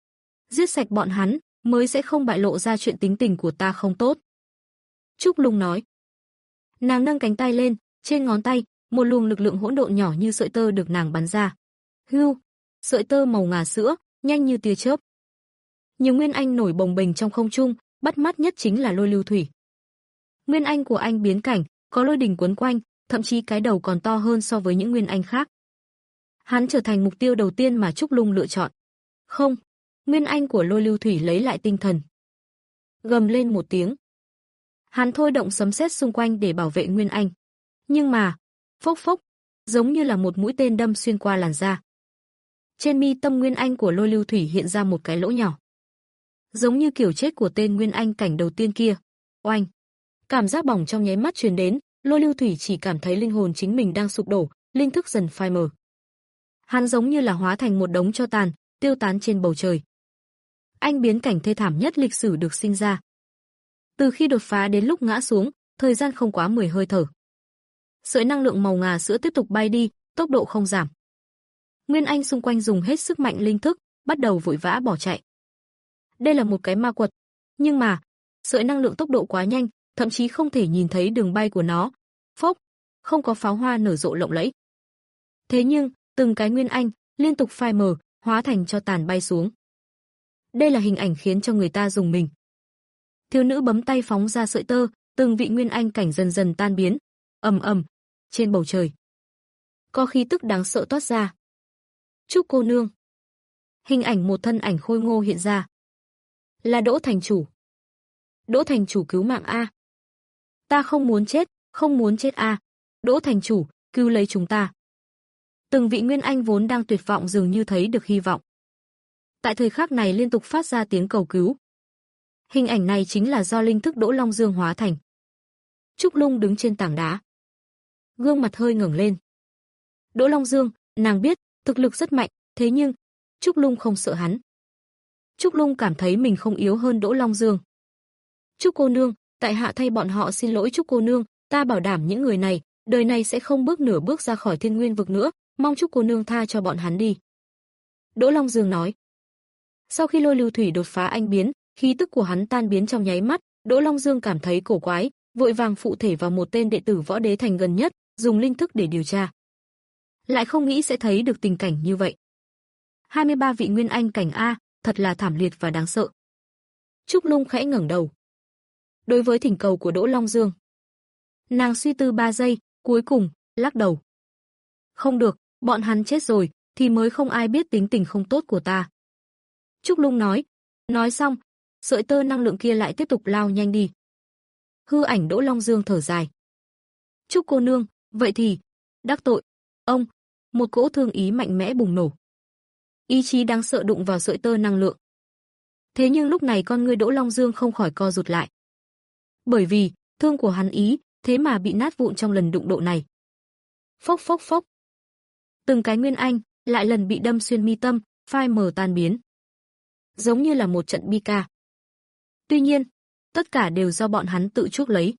Giết sạch bọn hắn, mới sẽ không bại lộ ra chuyện tính tình của ta không tốt. Trúc Lung nói. Nàng nâng cánh tay lên, trên ngón tay, một luồng lực lượng hỗn độn nhỏ như sợi tơ được nàng bắn ra. Hưu, sợi tơ màu ngà sữa, nhanh như tia chớp. Nhiều nguyên anh nổi bồng bềnh trong không trung, bắt mắt nhất chính là Lôi Lưu Thủy. Nguyên anh của anh biến cảnh, có lôi đình quấn quanh, thậm chí cái đầu còn to hơn so với những nguyên anh khác. Hắn trở thành mục tiêu đầu tiên mà Trúc Lung lựa chọn. Không, nguyên anh của Lôi Lưu Thủy lấy lại tinh thần. Gầm lên một tiếng. Hắn thôi động sấm sét xung quanh để bảo vệ nguyên anh. Nhưng mà, phốc phốc, giống như là một mũi tên đâm xuyên qua làn da. Trên mi tâm nguyên anh của Lôi Lưu Thủy hiện ra một cái lỗ nhỏ. Giống như kiểu chết của tên nguyên anh cảnh đầu tiên kia. Oanh! Cảm giác bỏng trong nháy mắt truyền đến, Lôi Lưu Thủy chỉ cảm thấy linh hồn chính mình đang sụp đổ, linh thức dần phai mờ. Hắn giống như là hóa thành một đống tro tàn, tiêu tán trên bầu trời. Anh biến cảnh thê thảm nhất lịch sử được sinh ra. Từ khi đột phá đến lúc ngã xuống, thời gian không quá mười hơi thở. Sợi năng lượng màu ngà sữa tiếp tục bay đi, tốc độ không giảm. Nguyên anh xung quanh dùng hết sức mạnh linh thức, bắt đầu vội vã bỏ chạy. Đây là một cái ma quật, nhưng mà, sợi năng lượng tốc độ quá nhanh, thậm chí không thể nhìn thấy đường bay của nó. Phốc, không có pháo hoa nở rộ lộng lẫy. Thế nhưng, từng cái nguyên anh liên tục phai mờ, hóa thành cho tàn bay xuống. Đây là hình ảnh khiến cho người ta rùng mình. Thiếu nữ bấm tay phóng ra sợi tơ, từng vị nguyên anh cảnh dần dần tan biến. Ầm ầm, trên bầu trời. Có khí tức đáng sợ toát ra. Trúc cô nương. Hình ảnh một thân ảnh khôi ngô hiện ra. Là Đỗ thành chủ. Đỗ thành chủ cứu mạng a. Ta không muốn chết, không muốn chết a. Đỗ thành chủ, cứu lấy chúng ta. Từng vị nguyên anh vốn đang tuyệt vọng dường như thấy được hy vọng. Tại thời khắc này liên tục phát ra tiếng cầu cứu. Hình ảnh này chính là do linh thức Đỗ Long Dương hóa thành. Trúc Lung đứng trên tảng đá. Gương mặt hơi ngẩng lên. Đỗ Long Dương, nàng biết, thực lực rất mạnh, thế nhưng, Trúc Lung không sợ hắn. Trúc Lung cảm thấy mình không yếu hơn Đỗ Long Dương. Trúc cô nương, tại hạ thay bọn họ xin lỗi Trúc cô nương, ta bảo đảm những người này, đời này sẽ không bước nửa bước ra khỏi Thiên Nguyên vực nữa, mong Trúc cô nương tha cho bọn hắn đi. Đỗ Long Dương nói. Sau khi Lôi Lưu Thủy đột phá anh biến, khí tức của hắn tan biến trong nháy mắt, Đỗ Long Dương cảm thấy cổ quái, vội vàng phụ thể vào một tên đệ tử Võ Đế Thành gần nhất, dùng linh thức để điều tra. Lại không nghĩ sẽ thấy được tình cảnh như vậy. hai mươi ba vị nguyên anh cảnh a, thật là thảm liệt và đáng sợ. Trúc Lung khẽ ngẩng đầu. Đối với thỉnh cầu của Đỗ Long Dương, nàng suy tư ba giây, cuối cùng lắc đầu. Không được, bọn hắn chết rồi thì mới không ai biết tính tình không tốt của ta. Trúc Lung nói, nói xong, sợi tơ năng lượng kia lại tiếp tục lao nhanh đi. Hư ảnh Đỗ Long Dương thở dài. Trúc cô nương, vậy thì, đắc tội, ông, một cỗ thương ý mạnh mẽ bùng nổ. Ý chí đáng sợ đụng vào sợi tơ năng lượng. Thế nhưng lúc này con ngươi Đỗ Long Dương không khỏi co rụt lại. Bởi vì, thương của hắn ý, thế mà bị nát vụn trong lần đụng độ này. Phốc phốc phốc. Từng cái nguyên anh, lại lần bị đâm xuyên mi tâm, phai mờ tan biến. Giống như là một trận bi ca. Tuy nhiên, tất cả đều do bọn hắn tự chuốc lấy.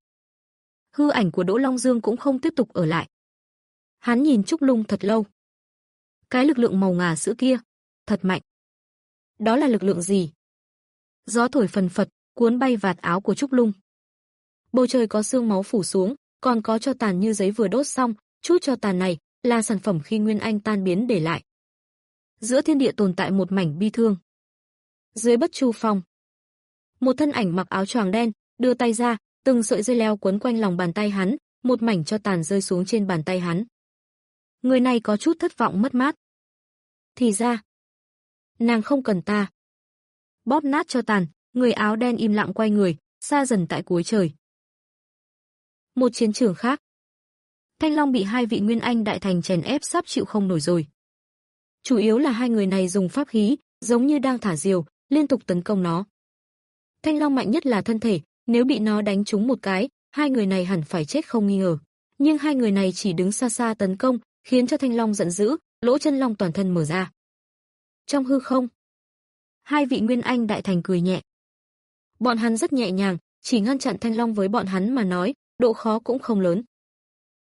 Hư ảnh của Đỗ Long Dương cũng không tiếp tục ở lại. Hắn nhìn Trúc Lung thật lâu. Cái lực lượng màu ngà sữa kia, thật mạnh. Đó là lực lượng gì? Gió thổi phần phật, cuốn bay vạt áo của Trúc Lung. Bầu trời có sương máu phủ xuống, còn có tro tàn như giấy vừa đốt xong, chút tro tàn này là sản phẩm khi nguyên anh tan biến để lại. Giữa thiên địa tồn tại một mảnh bi thương. Dưới Bất Chu Phong, một thân ảnh mặc áo choàng đen, đưa tay ra, từng sợi dây leo quấn quanh lòng bàn tay hắn, một mảnh tro tàn rơi xuống trên bàn tay hắn. Người này có chút thất vọng mất mát. Thì ra, nàng không cần ta. Bóp nát tro tàn, người áo đen im lặng quay người, xa dần tại cuối trời. Một chiến trường khác. Thanh Long bị hai vị nguyên anh đại thành chèn ép sắp chịu không nổi rồi. Chủ yếu là hai người này dùng pháp khí, giống như đang thả diều, liên tục tấn công nó. Thanh Long mạnh nhất là thân thể, nếu bị nó đánh trúng một cái, hai người này hẳn phải chết không nghi ngờ. Nhưng hai người này chỉ đứng xa xa tấn công, khiến cho Thanh Long giận dữ, lỗ chân long toàn thân mở ra. Trong hư không, hai vị nguyên anh đại thành cười nhẹ. Bọn hắn rất nhẹ nhàng, chỉ ngăn chặn Thanh Long với bọn hắn mà nói, độ khó cũng không lớn.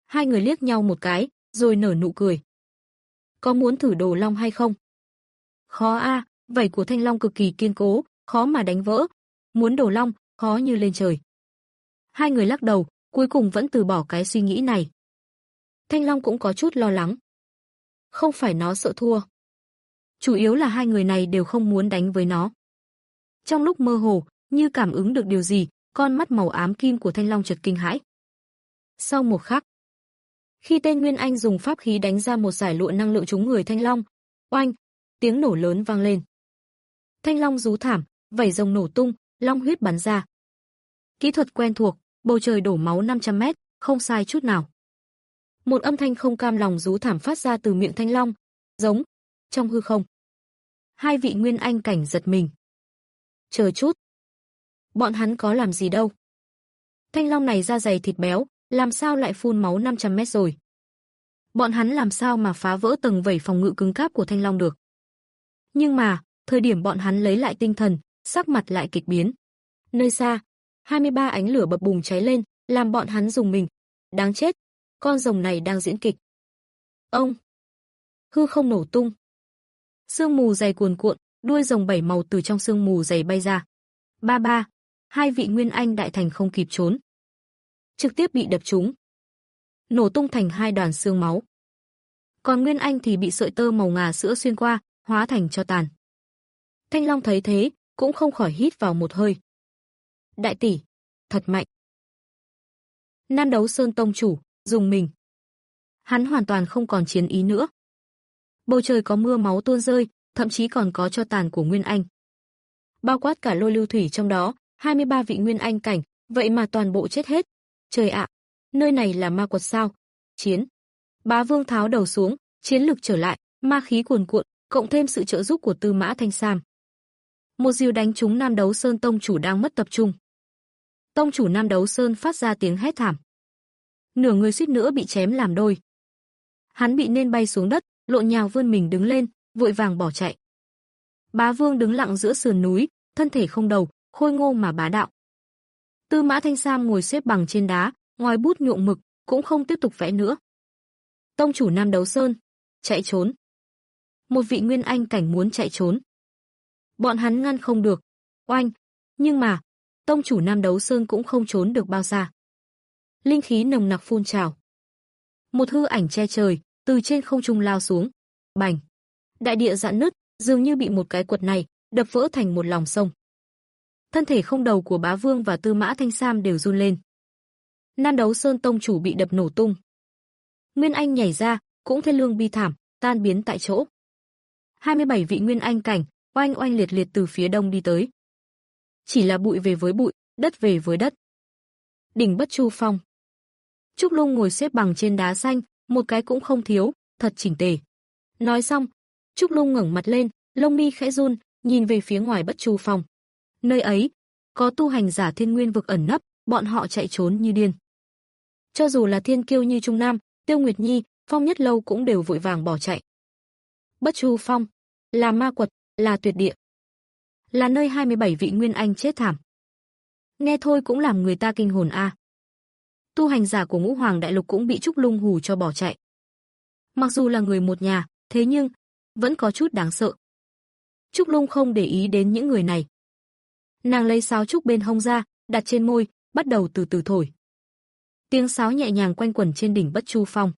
Hai người liếc nhau một cái, rồi nở nụ cười. Có muốn thử đồ long hay không? Khó a, vảy của thanh long cực kỳ kiên cố, khó mà đánh vỡ. Muốn đồ long, khó như lên trời. Hai người lắc đầu, cuối cùng vẫn từ bỏ cái suy nghĩ này. Thanh long cũng có chút lo lắng. Không phải nó sợ thua. Chủ yếu là hai người này đều không muốn đánh với nó. Trong lúc mơ hồ, như cảm ứng được điều gì, con mắt màu ám kim của thanh long chợt kinh hãi. Sau một khắc, khi tên Nguyên Anh dùng pháp khí đánh ra một giải lụa năng lượng trúng người thanh long, oanh, tiếng nổ lớn vang lên. Thanh long rú thảm, vảy rồng nổ tung, long huyết bắn ra. Kỹ thuật quen thuộc, bầu trời đổ máu năm trăm mét, không sai chút nào. Một âm thanh không cam lòng rú thảm phát ra từ miệng thanh long, giống trong hư không. Hai vị Nguyên Anh cảnh giật mình. Chờ chút, bọn hắn có làm gì đâu? Thanh long này da dày thịt béo, làm sao lại phun máu năm trăm mét rồi? Bọn hắn làm sao mà phá vỡ tầng vảy phòng ngự cứng cáp của thanh long được? Nhưng mà, thời điểm bọn hắn lấy lại tinh thần, sắc mặt lại kịch biến. Nơi xa, hai mươi ba ánh lửa bập bùng cháy lên, làm bọn hắn rùng mình. Đáng chết, con rồng này đang diễn kịch. Ông! Hư không nổ tung. Sương mù dày cuồn cuộn, đuôi rồng bảy màu từ trong sương mù dày bay ra. Ba ba, hai vị Nguyên Anh đại thành không kịp trốn, trực tiếp bị đập trúng, nổ tung thành hai đoàn xương máu. Còn Nguyên Anh thì bị sợi tơ màu ngà sữa xuyên qua, hóa thành tro tàn. Thanh Long thấy thế, cũng không khỏi hít vào một hơi. Đại tỷ, thật mạnh. Nam Đấu Sơn tông chủ dùng mình. Hắn hoàn toàn không còn chiến ý nữa. Bầu trời có mưa máu tuôn rơi, thậm chí còn có tro tàn của Nguyên Anh. Bao quát cả Lôi Lưu Thủy trong đó, hai mươi ba vị Nguyên Anh cảnh, vậy mà toàn bộ chết hết. Trời ạ, nơi này là ma quật sao? Chiến. Bá Vương tháo đầu xuống, chiến lực trở lại, ma khí cuồn cuộn, cộng thêm sự trợ giúp của Tư Mã Thanh Sam. Một diều đánh trúng Nam Đấu Sơn tông chủ đang mất tập trung. Tông chủ Nam Đấu Sơn phát ra tiếng hét thảm. Nửa người suýt nữa bị chém làm đôi. Hắn bị nên bay xuống đất, lộn nhào vươn mình đứng lên, vội vàng bỏ chạy. Bá Vương đứng lặng giữa sườn núi, thân thể không đầu, khôi ngô mà bá đạo. Tư Mã Thanh Sam ngồi xếp bằng trên đá, ngòi bút nhuộm mực, cũng không tiếp tục vẽ nữa. Tông chủ Nam Đấu Sơn, chạy trốn. Một vị Nguyên Anh cảnh muốn chạy trốn. Bọn hắn ngăn không được. Oanh, nhưng mà, tông chủ Nam Đấu Sơn cũng không trốn được bao xa. Linh khí nồng nặc phun trào. Một hư ảnh che trời, từ trên không trung lao xuống. Bành! Đại địa rạn nứt, dường như bị một cái quật này đập vỡ thành một lòng sông. Thân thể không đầu của Bá Vương và Tư Mã Thanh Sam đều run lên. Nam Đấu Sơn tông chủ bị đập nổ tung. Nguyên Anh nhảy ra, cũng thê lương bi thảm, tan biến tại chỗ. hai mươi bảy vị Nguyên Anh cảnh, oanh oanh liệt liệt từ phía đông đi tới. Chỉ là bụi về với bụi, đất về với đất. Đỉnh Bất Chu Phong. Trúc Lung ngồi xếp bằng trên đá xanh, một cái cũng không thiếu, thật chỉnh tề. Nói xong, Trúc Lung ngẩng mặt lên, lông mi khẽ run, nhìn về phía ngoài Bất Chu Phong. Nơi ấy, có tu hành giả Thiên Nguyên vực ẩn nấp, bọn họ chạy trốn như điên. Cho dù là thiên kiêu như Trung Nam, Tiêu Nguyệt Nhi, Phong Nhất Lâu cũng đều vội vàng bỏ chạy. Bất Chu Phong, là ma quật, là tuyệt địa. Là nơi hai mươi bảy vị Nguyên Anh chết thảm. Nghe thôi cũng làm người ta kinh hồn a. Tu hành giả của Ngũ Hoàng Đại Lục cũng bị Trúc Lung hù cho bỏ chạy. Mặc dù là người một nhà, thế nhưng vẫn có chút đáng sợ. Trúc Lung không để ý đến những người này. Nàng lấy sáo trúc bên hông ra, đặt trên môi, bắt đầu từ từ thổi. Tiếng sáo nhẹ nhàng quanh quẩn trên đỉnh Bất Chu Phong.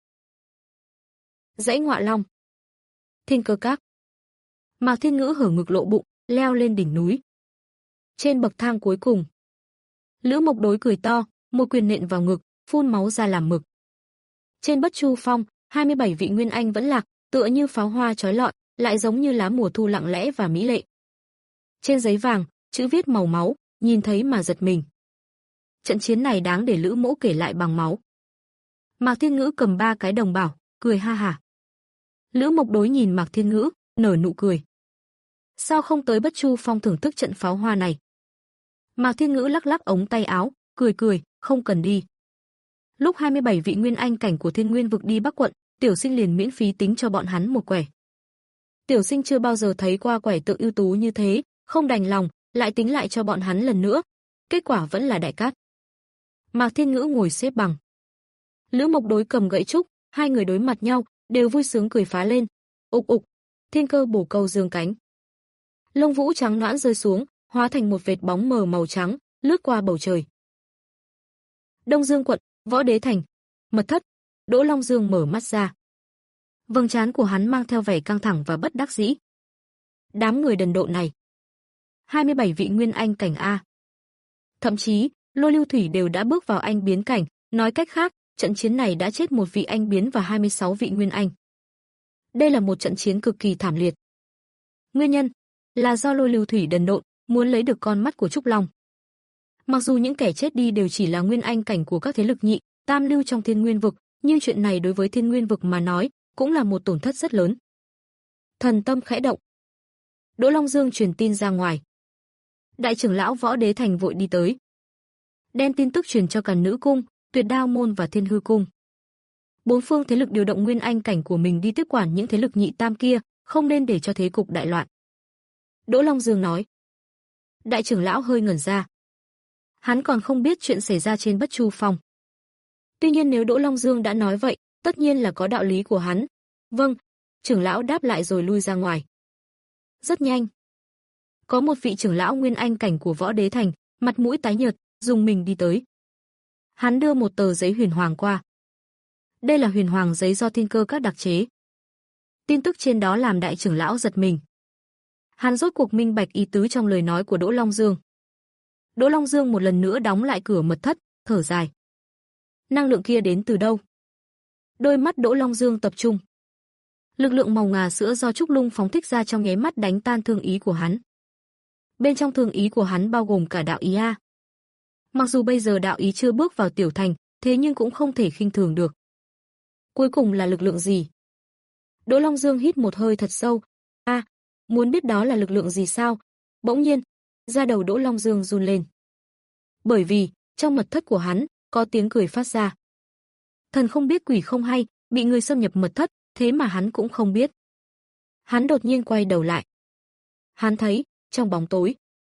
Dãy Ngọa Long, Thiên Cơ Các. Mạc Thiên Ngữ hở ngực lộ bụng, leo lên đỉnh núi. Trên bậc thang cuối cùng, Lữ Mộc Đối cười to, một quyền nện vào ngực, phun máu ra làm mực. Trên Bất Chu Phong, hai mươi bảy vị Nguyên Anh vẫn lạc, tựa như pháo hoa chói lọi, lại giống như lá mùa thu lặng lẽ và mỹ lệ. Trên giấy vàng, chữ viết màu máu, nhìn thấy mà giật mình. Trận chiến này đáng để Lữ Mỗ kể lại bằng máu. Mạc Thiên Ngữ cầm ba cái đồng bảo, cười ha hả. Lữ Mộc Đối nhìn Mạc Thiên Ngữ, nở nụ cười. Sao không tới Bất Chu Phong thưởng thức trận pháo hoa này? Mạc Thiên Ngữ lắc lắc ống tay áo, cười cười, không cần đi. Lúc hai mươi bảy vị Nguyên Anh cảnh của Thiên Nguyên vực đi Bắc quận, Tiểu Sinh liền miễn phí tính cho bọn hắn một quẻ. Tiểu Sinh chưa bao giờ thấy qua quẻ tượng ưu tú như thế, không đành lòng, lại tính lại cho bọn hắn lần nữa. Kết quả vẫn là đại cát. Mạc Thiên Ngữ ngồi xếp bằng. Lữ Mộc Đối cầm gậy trúc, hai người đối mặt nhau, đều vui sướng cười phá lên. Ục ục, thiên cơ bổ câu dương cánh. Lông vũ trắng nõn rơi xuống, hóa thành một vệt bóng mờ màu trắng, lướt qua bầu trời. Đông Dương quận, Võ Đế thành, mật thất. Đỗ Long Dương mở mắt ra. Vầng trán của hắn mang theo vẻ căng thẳng và bất đắc dĩ. Đám người đần độn này, hai mươi bảy vị nguyên anh cảnh a. Thậm chí, Lôi Lưu Thủy đều đã bước vào anh biến cảnh, nói cách khác, trận chiến này đã chết một vị anh biến và hai mươi sáu vị nguyên anh. Đây là một trận chiến cực kỳ thảm liệt. Nguyên nhân là do Lôi Lưu Thủy đần độn, muốn lấy được con mắt của Trúc Long. Mặc dù những kẻ chết đi đều chỉ là nguyên anh cảnh của các thế lực nhị, tam lưu trong Thiên Nguyên vực, nhưng chuyện này đối với Thiên Nguyên vực mà nói, cũng là một tổn thất rất lớn. Thần tâm khẽ động. Đỗ Long Dương truyền tin ra ngoài. Đại trưởng lão Võ Đế thành vội đi tới, đem tin tức truyền cho Càn Nữ cung, Tuyệt Đao môn và Thiên Hư cung. Bốn phương thế lực điều động nguyên anh cảnh của mình đi tiếp quản những thế lực nhị tam kia, không nên để cho thế cục đại loạn. Đỗ Long Dương nói. Đại trưởng lão hơi ngẩn ra. Hắn còn không biết chuyện xảy ra trên Bất Chu Phong. Tuy nhiên nếu Đỗ Long Dương đã nói vậy, tất nhiên là có đạo lý của hắn. Vâng, trưởng lão đáp lại rồi lui ra ngoài. Rất nhanh, có một vị trưởng lão nguyên anh cảnh của Võ Đế thành, mặt mũi tái nhợt, dùng mình đi tới. Hắn đưa một tờ giấy huyền hoàng qua. Đây là huyền hoàng giấy do Thiên Cơ Các đặc chế. Tin tức trên đó làm đại trưởng lão giật mình. Hắn rốt cuộc minh bạch ý tứ trong lời nói của Đỗ Long Dương. Đỗ Long Dương một lần nữa đóng lại cửa mật thất, thở dài. Năng lượng kia đến từ đâu? Đôi mắt Đỗ Long Dương tập trung. Lực lượng màu ngà sữa do Trúc Lung phóng thích ra trong nháy mắt đánh tan thương ý của hắn. Bên trong thương ý của hắn bao gồm cả đạo ý a. Mặc dù bây giờ đạo ý chưa bước vào tiểu thành, thế nhưng cũng không thể khinh thường được. Cuối cùng là lực lượng gì? Đỗ Long Dương hít một hơi thật sâu. A, à, muốn biết đó là lực lượng gì sao? Bỗng nhiên, da đầu Đỗ Long Dương run lên. Bởi vì, trong mật thất của hắn, có tiếng cười phát ra. Thần không biết quỷ không hay, bị người xâm nhập mật thất, thế mà hắn cũng không biết. Hắn đột nhiên quay đầu lại. Hắn thấy, trong bóng tối,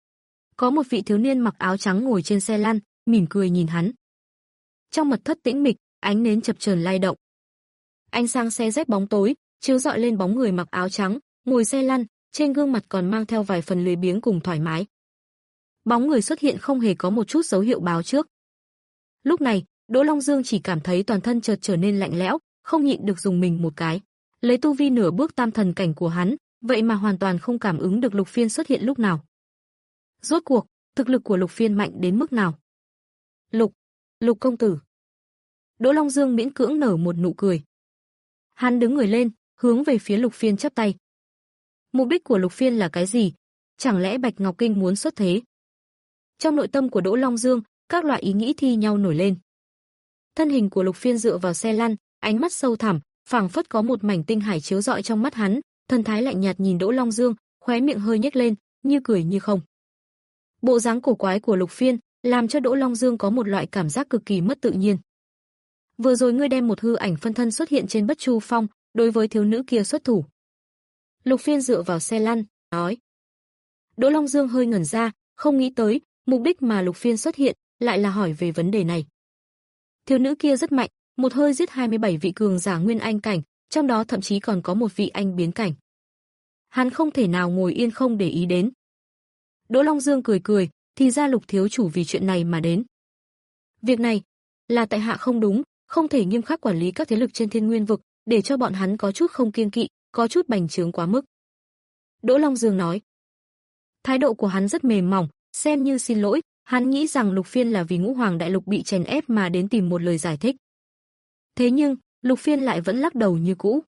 có một vị thiếu niên mặc áo trắng ngồi trên xe lăn, mỉm cười nhìn hắn. Trong mật thất tĩnh mịch, ánh nến chập chờn lay động. Ánh sáng xe rách bóng tối, chiếu rọi lên bóng người mặc áo trắng, ngồi xe lăn, trên gương mặt còn mang theo vài phần lười biếng cùng thoải mái. Bóng người xuất hiện không hề có một chút dấu hiệu báo trước. Lúc này, Đỗ Long Dương chỉ cảm thấy toàn thân chợt trở nên lạnh lẽo, không nhịn được dùng mình một cái. Lấy tu vi nửa bước tam thần cảnh của hắn, vậy mà hoàn toàn không cảm ứng được Lục Phiên xuất hiện lúc nào. Rốt cuộc, thực lực của Lục Phiên mạnh đến mức nào? Lục, Lục công tử. Đỗ Long Dương miễn cưỡng nở một nụ cười. Hắn đứng người lên, hướng về phía Lục Phiên chắp tay. Mục đích của Lục Phiên là cái gì? Chẳng lẽ Bạch Ngọc Kinh muốn xuất thế? Trong nội tâm của Đỗ Long Dương, các loại ý nghĩ thi nhau nổi lên. Thân hình của Lục Phiên dựa vào xe lăn, ánh mắt sâu thẳm, phảng phất có một mảnh tinh hải chiếu rọi trong mắt hắn, thần thái lạnh nhạt nhìn Đỗ Long Dương, khóe miệng hơi nhếch lên, như cười như không. Bộ dáng cổ quái của Lục Phiên làm cho Đỗ Long Dương có một loại cảm giác cực kỳ mất tự nhiên. Vừa rồi ngươi đem một hư ảnh phân thân xuất hiện trên Bất Chu Phong, đối với thiếu nữ kia xuất thủ. Lục Phiên dựa vào xe lăn, nói. Đỗ Long Dương hơi ngẩn ra, không nghĩ tới, mục đích mà Lục Phiên xuất hiện lại là hỏi về vấn đề này. Thiếu nữ kia rất mạnh, một hơi giết hai mươi bảy vị cường giả nguyên anh cảnh, trong đó thậm chí còn có một vị anh biến cảnh. Hắn không thể nào ngồi yên không để ý đến. Đỗ Long Dương cười cười, thì ra Lục thiếu chủ vì chuyện này mà đến. Việc này là tại hạ không đúng, không thể nghiêm khắc quản lý các thế lực trên Thiên Nguyên vực, để cho bọn hắn có chút không kiêng kỵ, có chút bành trướng quá mức. Đỗ Long Dương nói. Thái độ của hắn rất mềm mỏng, xem như xin lỗi, hắn nghĩ rằng Lục Phiên là vì Ngũ Hoàng Đại Lục bị chèn ép mà đến tìm một lời giải thích. Thế nhưng, Lục Phiên lại vẫn lắc đầu như cũ.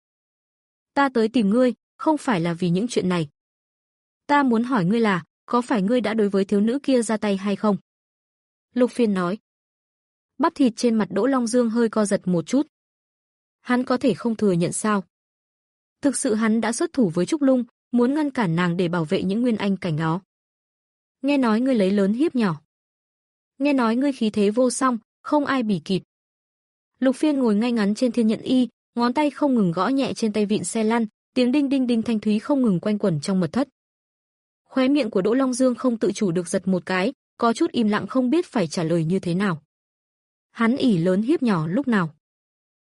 Ta tới tìm ngươi, không phải là vì những chuyện này. Ta muốn hỏi ngươi là, có phải ngươi đã đối với thiếu nữ kia ra tay hay không? Lục Phiên nói. Bắp thịt trên mặt Đỗ Long Dương hơi co giật một chút. Hắn có thể không thừa nhận sao? Thực sự hắn đã xuất thủ với Trúc Lung, muốn ngăn cản nàng để bảo vệ những nguyên anh cảnh đó. Nghe nói ngươi lấy lớn hiếp nhỏ. Nghe nói ngươi khí thế vô song, không ai bỉ kịp. Lục Phiên ngồi ngay ngắn trên thiên nhận y, ngón tay không ngừng gõ nhẹ trên tay vịn xe lăn, tiếng đinh đinh đinh thanh thúy không ngừng quanh quẩn trong mật thất. Khóe miệng của Đỗ Long Dương không tự chủ được giật một cái, có chút im lặng không biết phải trả lời như thế nào. Hắn ỉ lớn hiếp nhỏ lúc nào?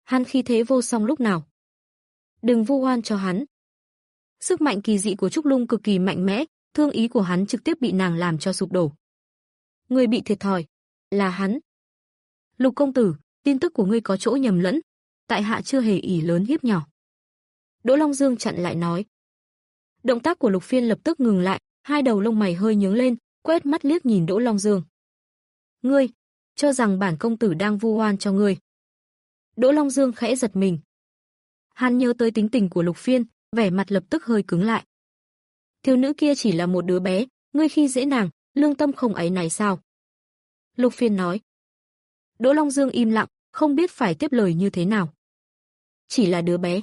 Hắn khí thế vô song lúc nào. Đừng vu oan cho hắn. Sức mạnh kỳ dị của Trúc Lung cực kỳ mạnh mẽ, thương ý của hắn trực tiếp bị nàng làm cho sụp đổ. Người bị thiệt thòi là hắn. Lục công tử, tin tức của ngươi có chỗ nhầm lẫn, tại hạ chưa hề ỷ lớn hiếp nhỏ. Đỗ Long Dương chặn lại nói. Động tác của Lục Phiên lập tức ngừng lại, hai đầu lông mày hơi nhướng lên, quét mắt liếc nhìn Đỗ Long Dương. Ngươi, cho rằng bản công tử đang vu oan cho ngươi. Đỗ Long Dương khẽ giật mình. Hắn nhớ tới tính tình của Lục Phiên, vẻ mặt lập tức hơi cứng lại. Thiếu nữ kia chỉ là một đứa bé, ngươi khi dễ nàng, lương tâm không ấy này sao? Lục Phiên nói. Đỗ Long Dương im lặng, không biết phải tiếp lời như thế nào. Chỉ là đứa bé.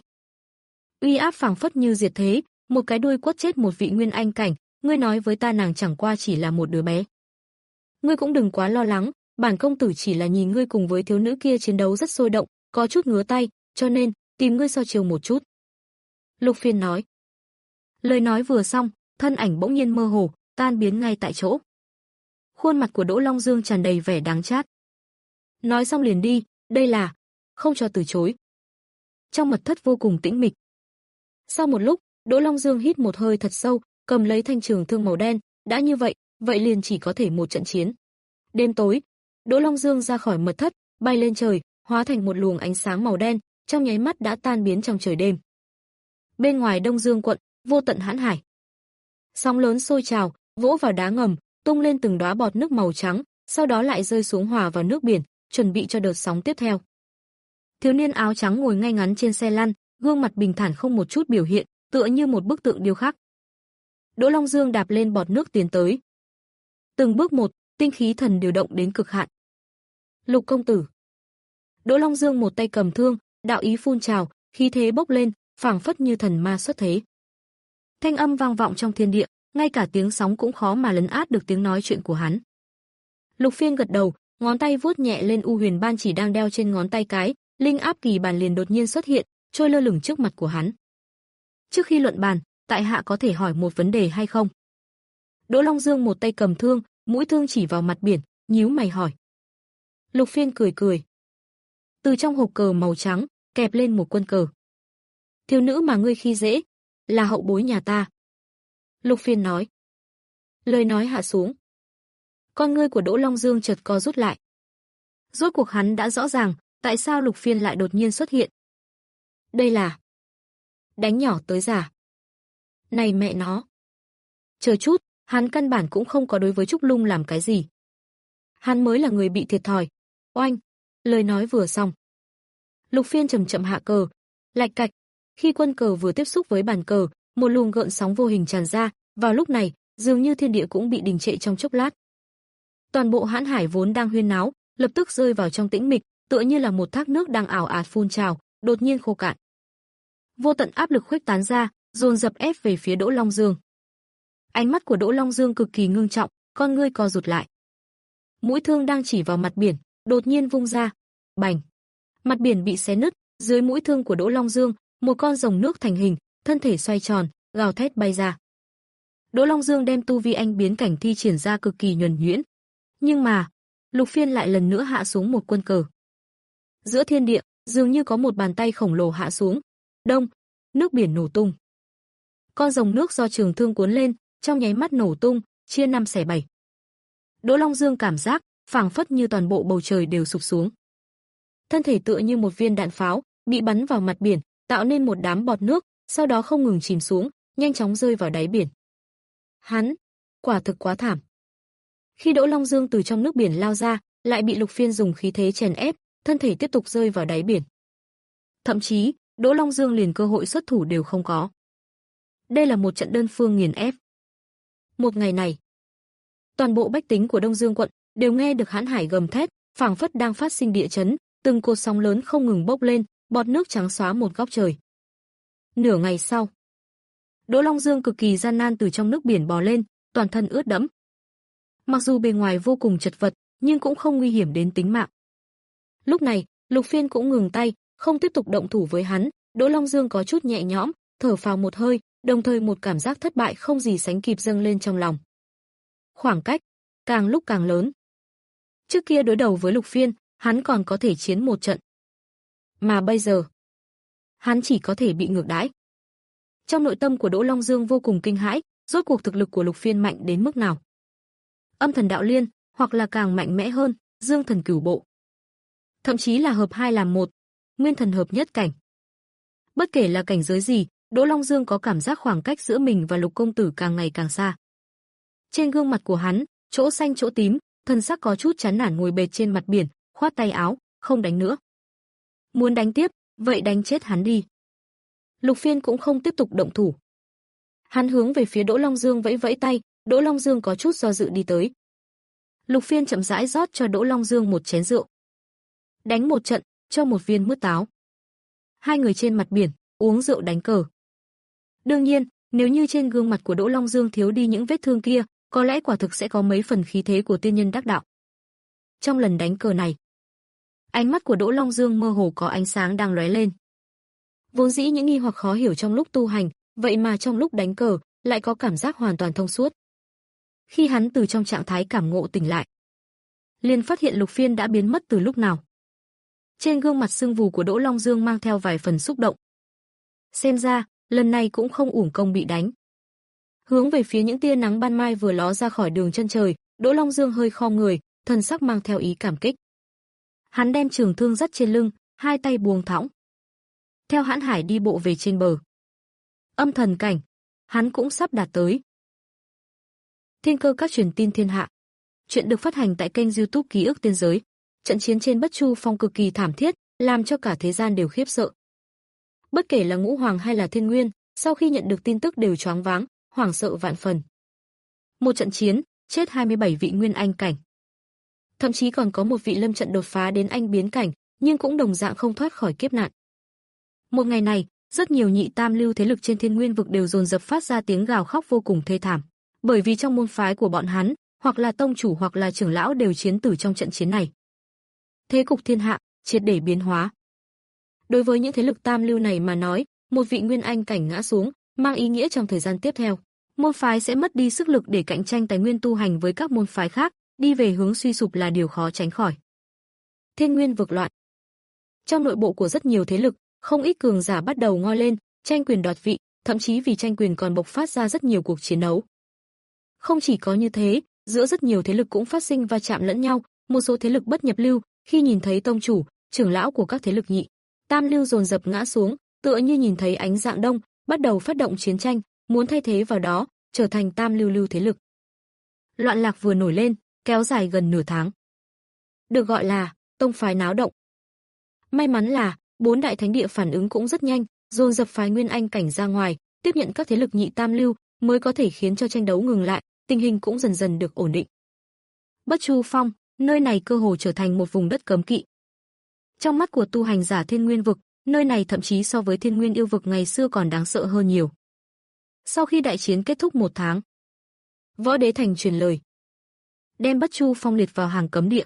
Uy áp phảng phất như diệt thế, một cái đuôi quất chết một vị nguyên anh cảnh, ngươi nói với ta nàng chẳng qua chỉ là một đứa bé. Ngươi cũng đừng quá lo lắng, bản công tử chỉ là nhìn ngươi cùng với thiếu nữ kia chiến đấu rất sôi động, có chút ngứa tay, cho nên tìm ngươi so chiều một chút. Lục Phiên nói. Lời nói vừa xong, thân ảnh bỗng nhiên mơ hồ, tan biến ngay tại chỗ. Khuôn mặt của Đỗ Long Dương tràn đầy vẻ đáng chát. Nói xong liền đi, đây là không cho từ chối. Trong mật thất vô cùng tĩnh mịch. Sau một lúc, Đỗ Long Dương hít một hơi thật sâu, cầm lấy thanh trường thương màu đen, đã như vậy, vậy liền chỉ có thể một trận chiến. Đêm tối, Đỗ Long Dương ra khỏi mật thất, bay lên trời, hóa thành một luồng ánh sáng màu đen, trong nháy mắt đã tan biến trong trời đêm. Bên ngoài Đông Dương quận, vô tận hãn hải. Sóng lớn sôi trào, vỗ vào đá ngầm, tung lên từng đóa bọt nước màu trắng, sau đó lại rơi xuống hòa vào nước biển, chuẩn bị cho đợt sóng tiếp theo. Thiếu niên áo trắng ngồi ngay ngắn trên xe lăn, gương mặt bình thản không một chút biểu hiện, tựa như một bức tượng điêu khắc. Đỗ Long Dương đạp lên bọt nước tiến tới. Từng bước một, tinh khí thần điều động đến cực hạn. Lục công tử. Đỗ Long Dương một tay cầm thương, đạo ý phun trào, khí thế bốc lên, phảng phất như thần ma xuất thế. Thanh âm vang vọng trong thiên địa, ngay cả tiếng sóng cũng khó mà lấn át được tiếng nói chuyện của hắn. Lục Phiên gật đầu, ngón tay vuốt nhẹ lên u huyền ban chỉ đang đeo trên ngón tay cái, linh áp kỳ bàn liền đột nhiên xuất hiện, trôi lơ lửng trước mặt của hắn. Trước khi luận bàn, tại hạ có thể hỏi một vấn đề hay không? Đỗ Long Dương một tay cầm thương, mũi thương chỉ vào mặt biển, nhíu mày hỏi. Lục Phiên cười cười. Từ trong hộp cờ màu trắng, kẹp lên một quân cờ. Thiếu nữ mà ngươi khi dễ, là hậu bối nhà ta. Lục Phiên nói. Lời nói hạ xuống. Con ngươi của Đỗ Long Dương chợt co rút lại. Rốt cuộc hắn đã rõ ràng, tại sao Lục Phiên lại đột nhiên xuất hiện. Đây là đánh nhỏ tới già. Này mẹ nó. Chờ chút, hắn căn bản cũng không có đối với Trúc Lung làm cái gì. Hắn mới là người bị thiệt thòi. Oanh, lời nói vừa xong. Lục Phiên chậm chậm hạ cờ, lạch cạch. Khi quân cờ vừa tiếp xúc với bàn cờ, một luồng gợn sóng vô hình tràn ra, vào lúc này, dường như thiên địa cũng bị đình trệ trong chốc lát. Toàn bộ hãn hải vốn đang huyên náo, lập tức rơi vào trong tĩnh mịch, tựa như là một thác nước đang ảo ạt phun trào, đột nhiên khô cạn. Vô tận áp lực khuếch tán ra, dồn dập ép về phía Đỗ Long Dương. Ánh mắt của Đỗ Long Dương cực kỳ ngưng trọng, con ngươi co rụt lại. Mũi thương đang chỉ vào mặt biển, đột nhiên vung ra, bành. Mặt biển bị xé nứt, dưới mũi thương của Đỗ Long Dương, một con rồng nước thành hình, thân thể xoay tròn, gào thét bay ra. Đỗ Long Dương đem tu vi anh biến cảnh thi triển ra cực kỳ nhuần nhuyễn. Nhưng mà, Lục Phiên lại lần nữa hạ xuống một quân cờ. Giữa thiên địa, dường như có một bàn tay khổng lồ hạ xuống. Đông, nước biển nổ tung. Con rồng nước do trường thương cuốn lên, trong nháy mắt nổ tung, chia năm xẻ bảy. Đỗ Long Dương cảm giác, phảng phất như toàn bộ bầu trời đều sụp xuống. Thân thể tựa như một viên đạn pháo, bị bắn vào mặt biển, tạo nên một đám bọt nước, sau đó không ngừng chìm xuống, nhanh chóng rơi vào đáy biển. Hắn, quả thực quá thảm. Khi Đỗ Long Dương từ trong nước biển lao ra, lại bị Lục Phiên dùng khí thế chèn ép, thân thể tiếp tục rơi vào đáy biển. Thậm chí, Đỗ Long Dương liền cơ hội xuất thủ đều không có. Đây là một trận đơn phương nghiền ép. Một ngày này, toàn bộ bách tính của Đông Dương quận đều nghe được hãn hải gầm thét, phảng phất đang phát sinh địa chấn, từng cột sóng lớn không ngừng bốc lên, bọt nước trắng xóa một góc trời. Nửa ngày sau, Đỗ Long Dương cực kỳ gian nan từ trong nước biển bò lên, toàn thân ướt đẫm. Mặc dù bề ngoài vô cùng chật vật, nhưng cũng không nguy hiểm đến tính mạng. Lúc này, Lục Phiên cũng ngừng tay, không tiếp tục động thủ với hắn, Đỗ Long Dương có chút nhẹ nhõm, thở phào một hơi, đồng thời một cảm giác thất bại không gì sánh kịp dâng lên trong lòng. Khoảng cách càng lúc càng lớn. Trước kia đối đầu với Lục Phiên, hắn còn có thể chiến một trận. mà bây giờ hắn chỉ có thể bị ngược đãi. Trong nội tâm của Đỗ Long Dương vô cùng kinh hãi, rốt cuộc thực lực của Lục Phiên mạnh đến mức nào? Âm thần đạo liên, hoặc là càng mạnh mẽ hơn, Dương thần cửu bộ. Thậm chí là hợp hai làm một, nguyên thần hợp nhất cảnh. Bất kể là cảnh giới gì, Đỗ Long Dương có cảm giác khoảng cách giữa mình và Lục công tử càng ngày càng xa. Trên gương mặt của hắn, chỗ xanh chỗ tím, thần sắc có chút chán nản ngồi bệt trên mặt biển, khoát tay áo, không đánh nữa. Muốn đánh tiếp, vậy đánh chết hắn đi. Lục Phiên cũng không tiếp tục động thủ. Hắn hướng về phía Đỗ Long Dương vẫy vẫy tay, Đỗ Long Dương có chút do dự đi tới. Lục Phiên chậm rãi rót cho Đỗ Long Dương một chén rượu. Đánh một trận, cho một viên mứt táo. Hai người trên mặt biển, uống rượu đánh cờ. Đương nhiên, nếu như trên gương mặt của Đỗ Long Dương thiếu đi những vết thương kia, có lẽ quả thực sẽ có mấy phần khí thế của tiên nhân đắc đạo. Trong lần đánh cờ này, ánh mắt của Đỗ Long Dương mơ hồ có ánh sáng đang lóe lên. Vốn dĩ những nghi hoặc khó hiểu trong lúc tu hành, vậy mà trong lúc đánh cờ lại có cảm giác hoàn toàn thông suốt. Khi hắn từ trong trạng thái cảm ngộ tỉnh lại, liền phát hiện Lục Phiên đã biến mất từ lúc nào. Trên gương mặt sưng vù của Đỗ Long Dương mang theo vài phần xúc động. Xem ra, lần này cũng không uổng công bị đánh. Hướng về phía những tia nắng ban mai vừa ló ra khỏi đường chân trời, Đỗ Long Dương hơi khom người, thần sắc mang theo ý cảm kích. Hắn đem trường thương dắt trên lưng, hai tay buông thõng. Theo hãn hải đi bộ về trên bờ. Âm thần cảnh, hắn cũng sắp đạt tới. Thiên Cơ Các truyền tin thiên hạ. Chuyện được phát hành tại kênh YouTube Ký ức Tiên giới. Trận chiến trên Bất Chu Phong cực kỳ thảm thiết, làm cho cả thế gian đều khiếp sợ. Bất kể là Ngũ Hoàng hay là Thiên Nguyên, sau khi nhận được tin tức đều choáng váng, hoảng sợ vạn phần. Một trận chiến, chết hai mươi bảy vị nguyên anh cảnh. Thậm chí còn có một vị lâm trận đột phá đến anh biến cảnh, nhưng cũng đồng dạng không thoát khỏi kiếp nạn. Một ngày này, rất nhiều nhị tam lưu thế lực trên Thiên Nguyên vực đều dồn dập phát ra tiếng gào khóc vô cùng thê thảm, bởi vì trong môn phái của bọn hắn, hoặc là tông chủ hoặc là trưởng lão đều chiến tử trong trận chiến này. Thế cục thiên hạ triệt để biến hóa. Đối với những thế lực tam lưu này mà nói, một vị nguyên anh cảnh ngã xuống, mang ý nghĩa trong thời gian tiếp theo, môn phái sẽ mất đi sức lực để cạnh tranh tài nguyên tu hành với các môn phái khác, đi về hướng suy sụp là điều khó tránh khỏi. Thiên Nguyên vực loạn. Trong nội bộ của rất nhiều thế lực, không ít cường giả bắt đầu ngoi lên, tranh quyền đoạt vị, thậm chí vì tranh quyền còn bộc phát ra rất nhiều cuộc chiến đấu. Không chỉ có như thế, giữa rất nhiều thế lực cũng phát sinh va chạm lẫn nhau, một số thế lực bất nhập lưu, khi nhìn thấy tông chủ, trưởng lão của các thế lực nhị tam lưu dồn dập ngã xuống, tựa như nhìn thấy ánh dạng đông, bắt đầu phát động chiến tranh, muốn thay thế vào đó, trở thành tam lưu lưu thế lực. Loạn lạc vừa nổi lên, kéo dài gần nửa tháng. Được gọi là tông phái náo động. May mắn là bốn đại thánh địa phản ứng cũng rất nhanh, dồn dập phái nguyên anh cảnh ra ngoài, tiếp nhận các thế lực nhị tam lưu, mới có thể khiến cho tranh đấu ngừng lại, tình hình cũng dần dần được ổn định. Bất Chu Phong, nơi này cơ hồ trở thành một vùng đất cấm kỵ. Trong mắt của tu hành giả Thiên Nguyên vực, nơi này thậm chí so với Thiên Nguyên yêu vực ngày xưa còn đáng sợ hơn nhiều. Sau khi đại chiến kết thúc một tháng, Võ Đế Thành truyền lời, đem Bất Chu Phong liệt vào hàng cấm địa.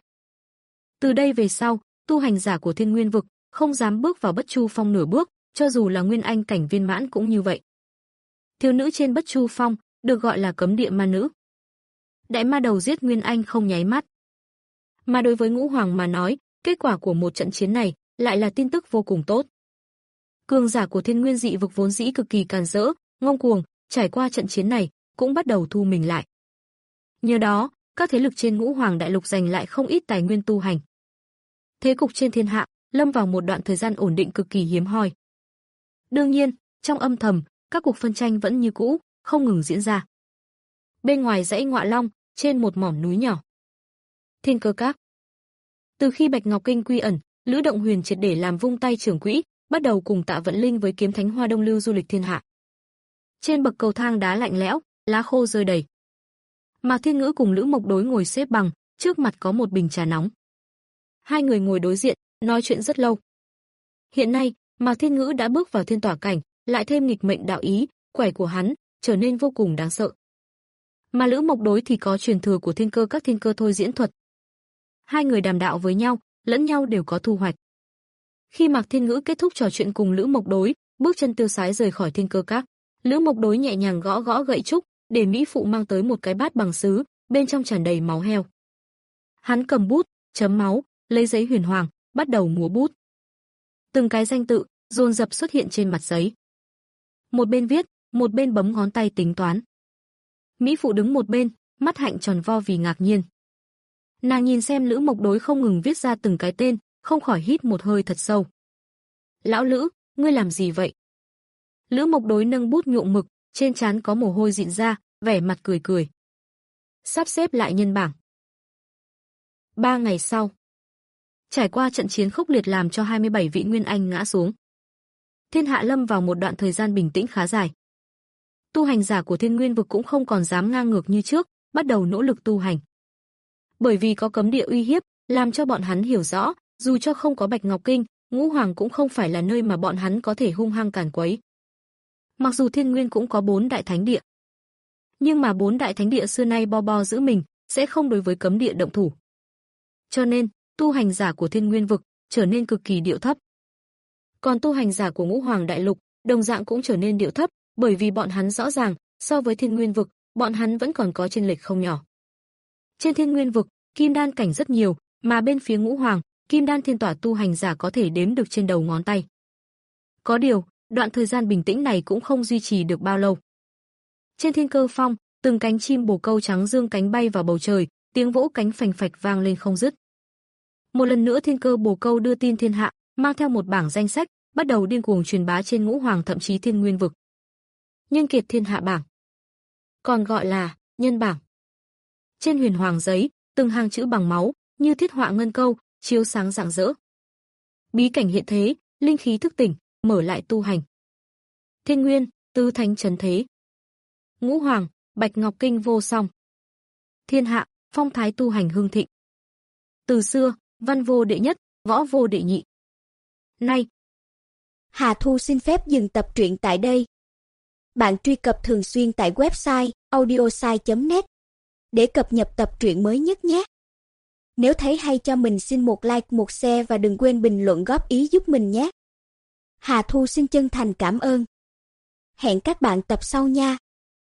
Từ đây về sau, tu hành giả của Thiên Nguyên vực không dám bước vào Bất Chu Phong nửa bước, cho dù là nguyên anh cảnh viên mãn cũng như vậy. Thiếu nữ trên Bất Chu Phong được gọi là cấm địa ma nữ. Đại ma đầu giết nguyên anh không nháy mắt. Mà đối với Ngũ Hoàng mà nói, kết quả của một trận chiến này lại là tin tức vô cùng tốt. Cường giả của Thiên Nguyên dị vực vốn dĩ cực kỳ càn rỡ, ngông cuồng, trải qua trận chiến này cũng bắt đầu thu mình lại. Nhờ đó, các thế lực trên Ngũ Hoàng đại lục giành lại không ít tài nguyên tu hành. Thế cục trên thiên hạ lâm vào một đoạn thời gian ổn định cực kỳ hiếm hoi. Đương nhiên, trong âm thầm, các cuộc phân tranh vẫn như cũ, không ngừng diễn ra. Bên ngoài dãy Ngọa Long, trên một mỏm núi nhỏ, Thiên Cơ Các. Từ khi Bạch Ngọc Kinh quy ẩn, Lữ Động Huyền triệt để làm vung tay trưởng quỹ, bắt đầu cùng Tạ Vận Linh với Kiếm Thánh Hoa Đông lưu du lịch thiên hạ. Trên bậc cầu thang đá lạnh lẽo, lá khô rơi đầy. Mạc Thiên Ngữ cùng Lữ Mộc Đối ngồi xếp bằng, trước mặt có một bình trà nóng. Hai người ngồi đối diện, nói chuyện rất lâu. Hiện nay, Mạc Thiên Ngữ đã bước vào thiên tỏa cảnh, lại thêm nghịch mệnh đạo ý, quẻ của hắn trở nên vô cùng đáng sợ. Mà Lữ Mộc Đối thì có truyền thừa của Thiên Cơ Các thiên cơ thôi diễn thuật. Hai người đàm đạo với nhau, lẫn nhau đều có thu hoạch. Khi Mạc Thiên Ngữ kết thúc trò chuyện cùng Lữ Mộc Đối, bước chân tiêu sái rời khỏi Thiên Cơ Các, Lữ Mộc Đối nhẹ nhàng gõ gõ gậy trúc, để mỹ phụ mang tới một cái bát bằng sứ, bên trong tràn đầy máu heo. Hắn cầm bút, chấm máu, lấy giấy huyền hoàng, bắt đầu múa bút. từng cái danh tự dồn dập xuất hiện trên mặt giấy. Một bên viết, một bên bấm ngón tay tính toán. Mỹ phụ đứng một bên, mắt hạnh tròn vo vì ngạc nhiên. Nàng nhìn xem Lữ Mộc Đối không ngừng viết ra từng cái tên, không khỏi hít một hơi thật sâu. Lão Lữ, ngươi làm gì vậy? Lữ Mộc Đối nâng bút nhuộm mực, trên trán có mồ hôi dịn ra, vẻ mặt cười cười. Sắp xếp lại nhân bảng. Ba ngày sau, trải qua trận chiến khốc liệt làm cho hai mươi bảy vị Nguyên Anh ngã xuống. Thiên hạ lâm vào một đoạn thời gian bình tĩnh khá dài. Tu hành giả của Thiên Nguyên vực cũng không còn dám ngang ngược như trước, bắt đầu nỗ lực tu hành. Bởi vì có cấm địa uy hiếp, làm cho bọn hắn hiểu rõ, dù cho không có Bạch Ngọc Kinh, Ngũ Hoàng cũng không phải là nơi mà bọn hắn có thể hung hăng càn quấy. Mặc dù Thiên Nguyên cũng có bốn đại thánh địa, nhưng mà bốn đại thánh địa xưa nay bo bo giữ mình, sẽ không đối với cấm địa động thủ. Cho nên, tu hành giả của Thiên Nguyên vực trở nên cực kỳ điệu thấp. Còn tu hành giả của Ngũ Hoàng đại lục, đồng dạng cũng trở nên điệu thấp, bởi vì bọn hắn rõ ràng, so với Thiên Nguyên vực, bọn hắn vẫn còn có chênh lệch không nhỏ. Trên Thiên Nguyên vực, kim đan cảnh rất nhiều, mà bên phía Ngũ Hoàng, kim đan thiên tỏa tu hành giả có thể đếm được trên đầu ngón tay. Có điều, đoạn thời gian bình tĩnh này cũng không duy trì được bao lâu. Trên Thiên Cơ Phong, từng cánh chim bồ câu trắng dương cánh bay vào bầu trời, tiếng vỗ cánh phành phạch vang lên không dứt. Một lần nữa Thiên Cơ bồ câu đưa tin thiên hạ, mang theo một bảng danh sách, bắt đầu điên cuồng truyền bá trên Ngũ Hoàng thậm chí Thiên Nguyên vực. Nhân kiệt thiên hạ bảng, còn gọi là nhân bảng. Trên huyền hoàng giấy, từng hàng chữ bằng máu, như thiết họa ngân câu, chiếu sáng rạng rỡ. Bí cảnh hiện thế, linh khí thức tỉnh, mở lại tu hành. Thiên Nguyên, tứ thánh trấn thế. Ngũ Hoàng, Bạch Ngọc Kinh vô song. Thiên hạ, phong thái tu hành hưng thịnh. Từ xưa, văn vô đệ nhất, võ vô đệ nhị. Nay, Hà Thu xin phép dừng tập truyện tại đây. Bạn truy cập thường xuyên tại website audiosai chấm net để cập nhật tập truyện mới nhất nhé. Nếu thấy hay cho mình xin một like, một share và đừng quên bình luận góp ý giúp mình nhé. Hà Thu xin chân thành cảm ơn. Hẹn các bạn tập sau nha.